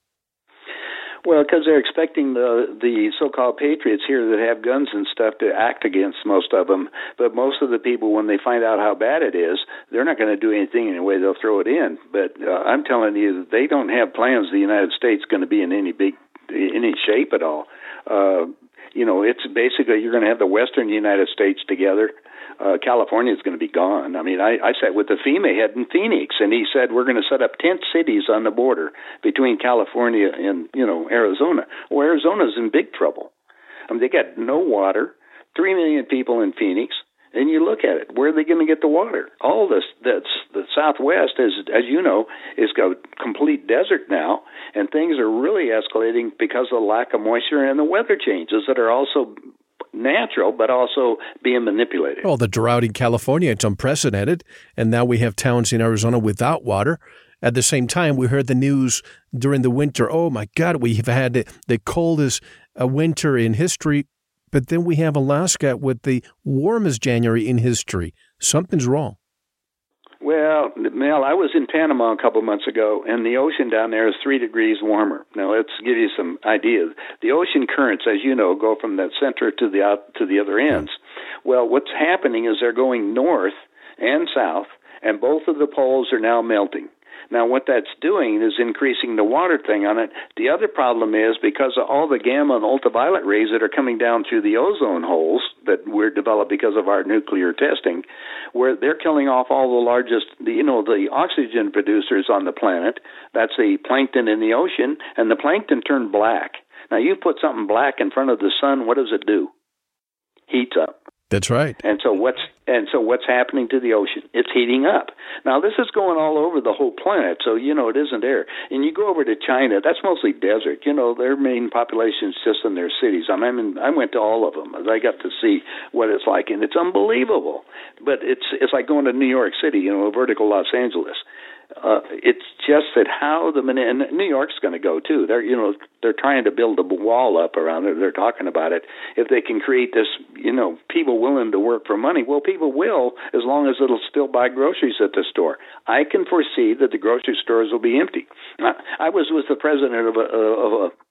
Well, because they're expecting the the so-called patriots here that have guns and stuff to act against most of them. But most of the people, when they find out how bad it is, they're not going to do anything anyway. They'll throw it in. But uh, I'm telling you, they don't have plans. The United States going to be in any big any shape at all. Uh, you know, it's basically you're going to have the Western United States together. Uh, California is going to be gone. I mean, I, I sat with the FEMA head in Phoenix, and he said we're going to set up tent cities on the border between California and, you know, Arizona. Well, Arizona's in big trouble. I mean, they got no water, three million people in Phoenix, and you look at it, where are they going to get the water? All this, that's the Southwest, is, as you know, is a complete desert now, and things are really escalating because of the lack of moisture and the weather changes that are also natural, but also being manipulated. Well, the drought in California, it's unprecedented, and now we have towns in Arizona without water. At the same time, we heard the news during the winter, oh my God, we've had the coldest uh, winter in history, but then we have Alaska with the warmest January in history. Something's wrong. Well, Mel, I was in Panama a couple of months ago, and the ocean down there is three degrees warmer. Now, let's give you some ideas. The ocean currents, as you know, go from the center to the out to the other ends. Well, what's happening is they're going north and south, and both of the poles are now melting. Now, what that's doing is increasing the water thing on it. The other problem is because of all the gamma and ultraviolet rays that are coming down through the ozone holes that were developed because of our nuclear testing, where they're killing off all the largest, you know, the oxygen producers on the planet. That's the plankton in the ocean, and the plankton turned black. Now, you put something black in front of the sun, what does it do? Heats up. That's right. And so what's and so what's happening to the ocean? It's heating up. Now, this is going all over the whole planet, so, you know, it isn't there. And you go over to China, that's mostly desert. You know, their main population is just in their cities. I mean, I went to all of them. I got to see what it's like, and it's unbelievable. But it's it's like going to New York City, you know, vertical Los Angeles. Uh, it's just that how the and New York's going to go too. They're you know they're trying to build a wall up around it. They're talking about it. If they can create this, you know, people willing to work for money, well, people will as long as it'll still buy groceries at the store. I can foresee that the grocery stores will be empty. I, I was with the president of a, of a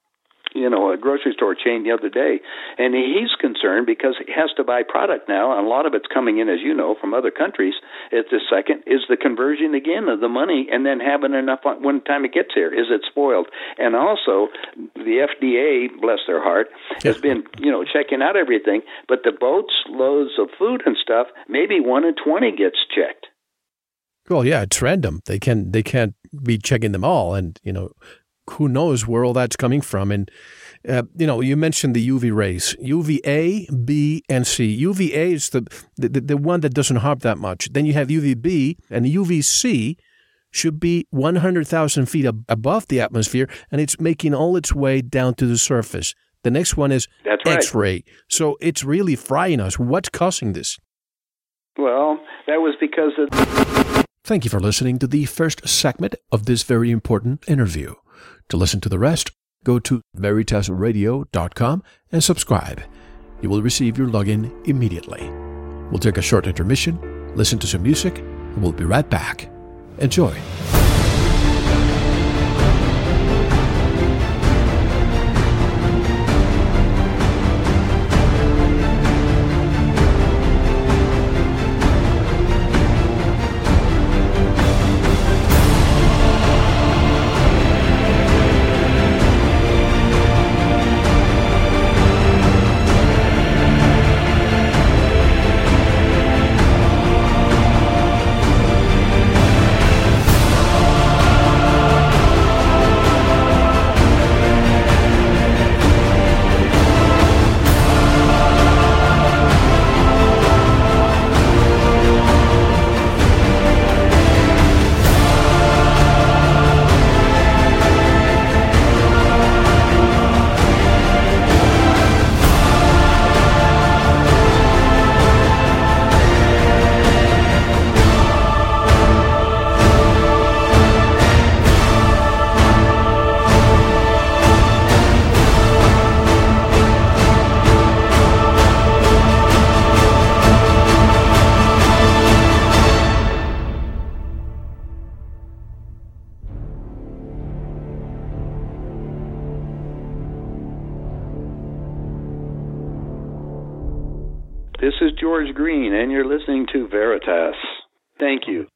you know, a grocery store chain the other day, and he's concerned because he has to buy product now, and a lot of it's coming in, as you know, from other countries. It's the second is the conversion again of the money, and then having enough when the time it gets here. Is it spoiled? And also, the F D A, bless their heart, has been, you know, checking out everything, but the boats, loads of food and stuff, maybe one in twenty gets checked. Well, yeah, it's random. They can they can't be checking them all, and you know, who knows where all that's coming from. And uh, you know, you mentioned the U V rays, U V A, B, and C. U V A is the, the the one that doesn't harm that much. Then you have U V B, and U V C should be one hundred thousand feet ab- above the atmosphere, and it's making all its way down to the surface. The next one is That's right. X-ray. So it's really frying us. What's causing this? Well, that was because of... Thank you for listening to the first segment of this very important interview. To listen to the rest, go to veritas radio dot com and subscribe. You will receive your login immediately. We'll take a short intermission, listen to some music, and we'll be right back. Enjoy. This is George Green, and you're listening to Veritas. Thank you.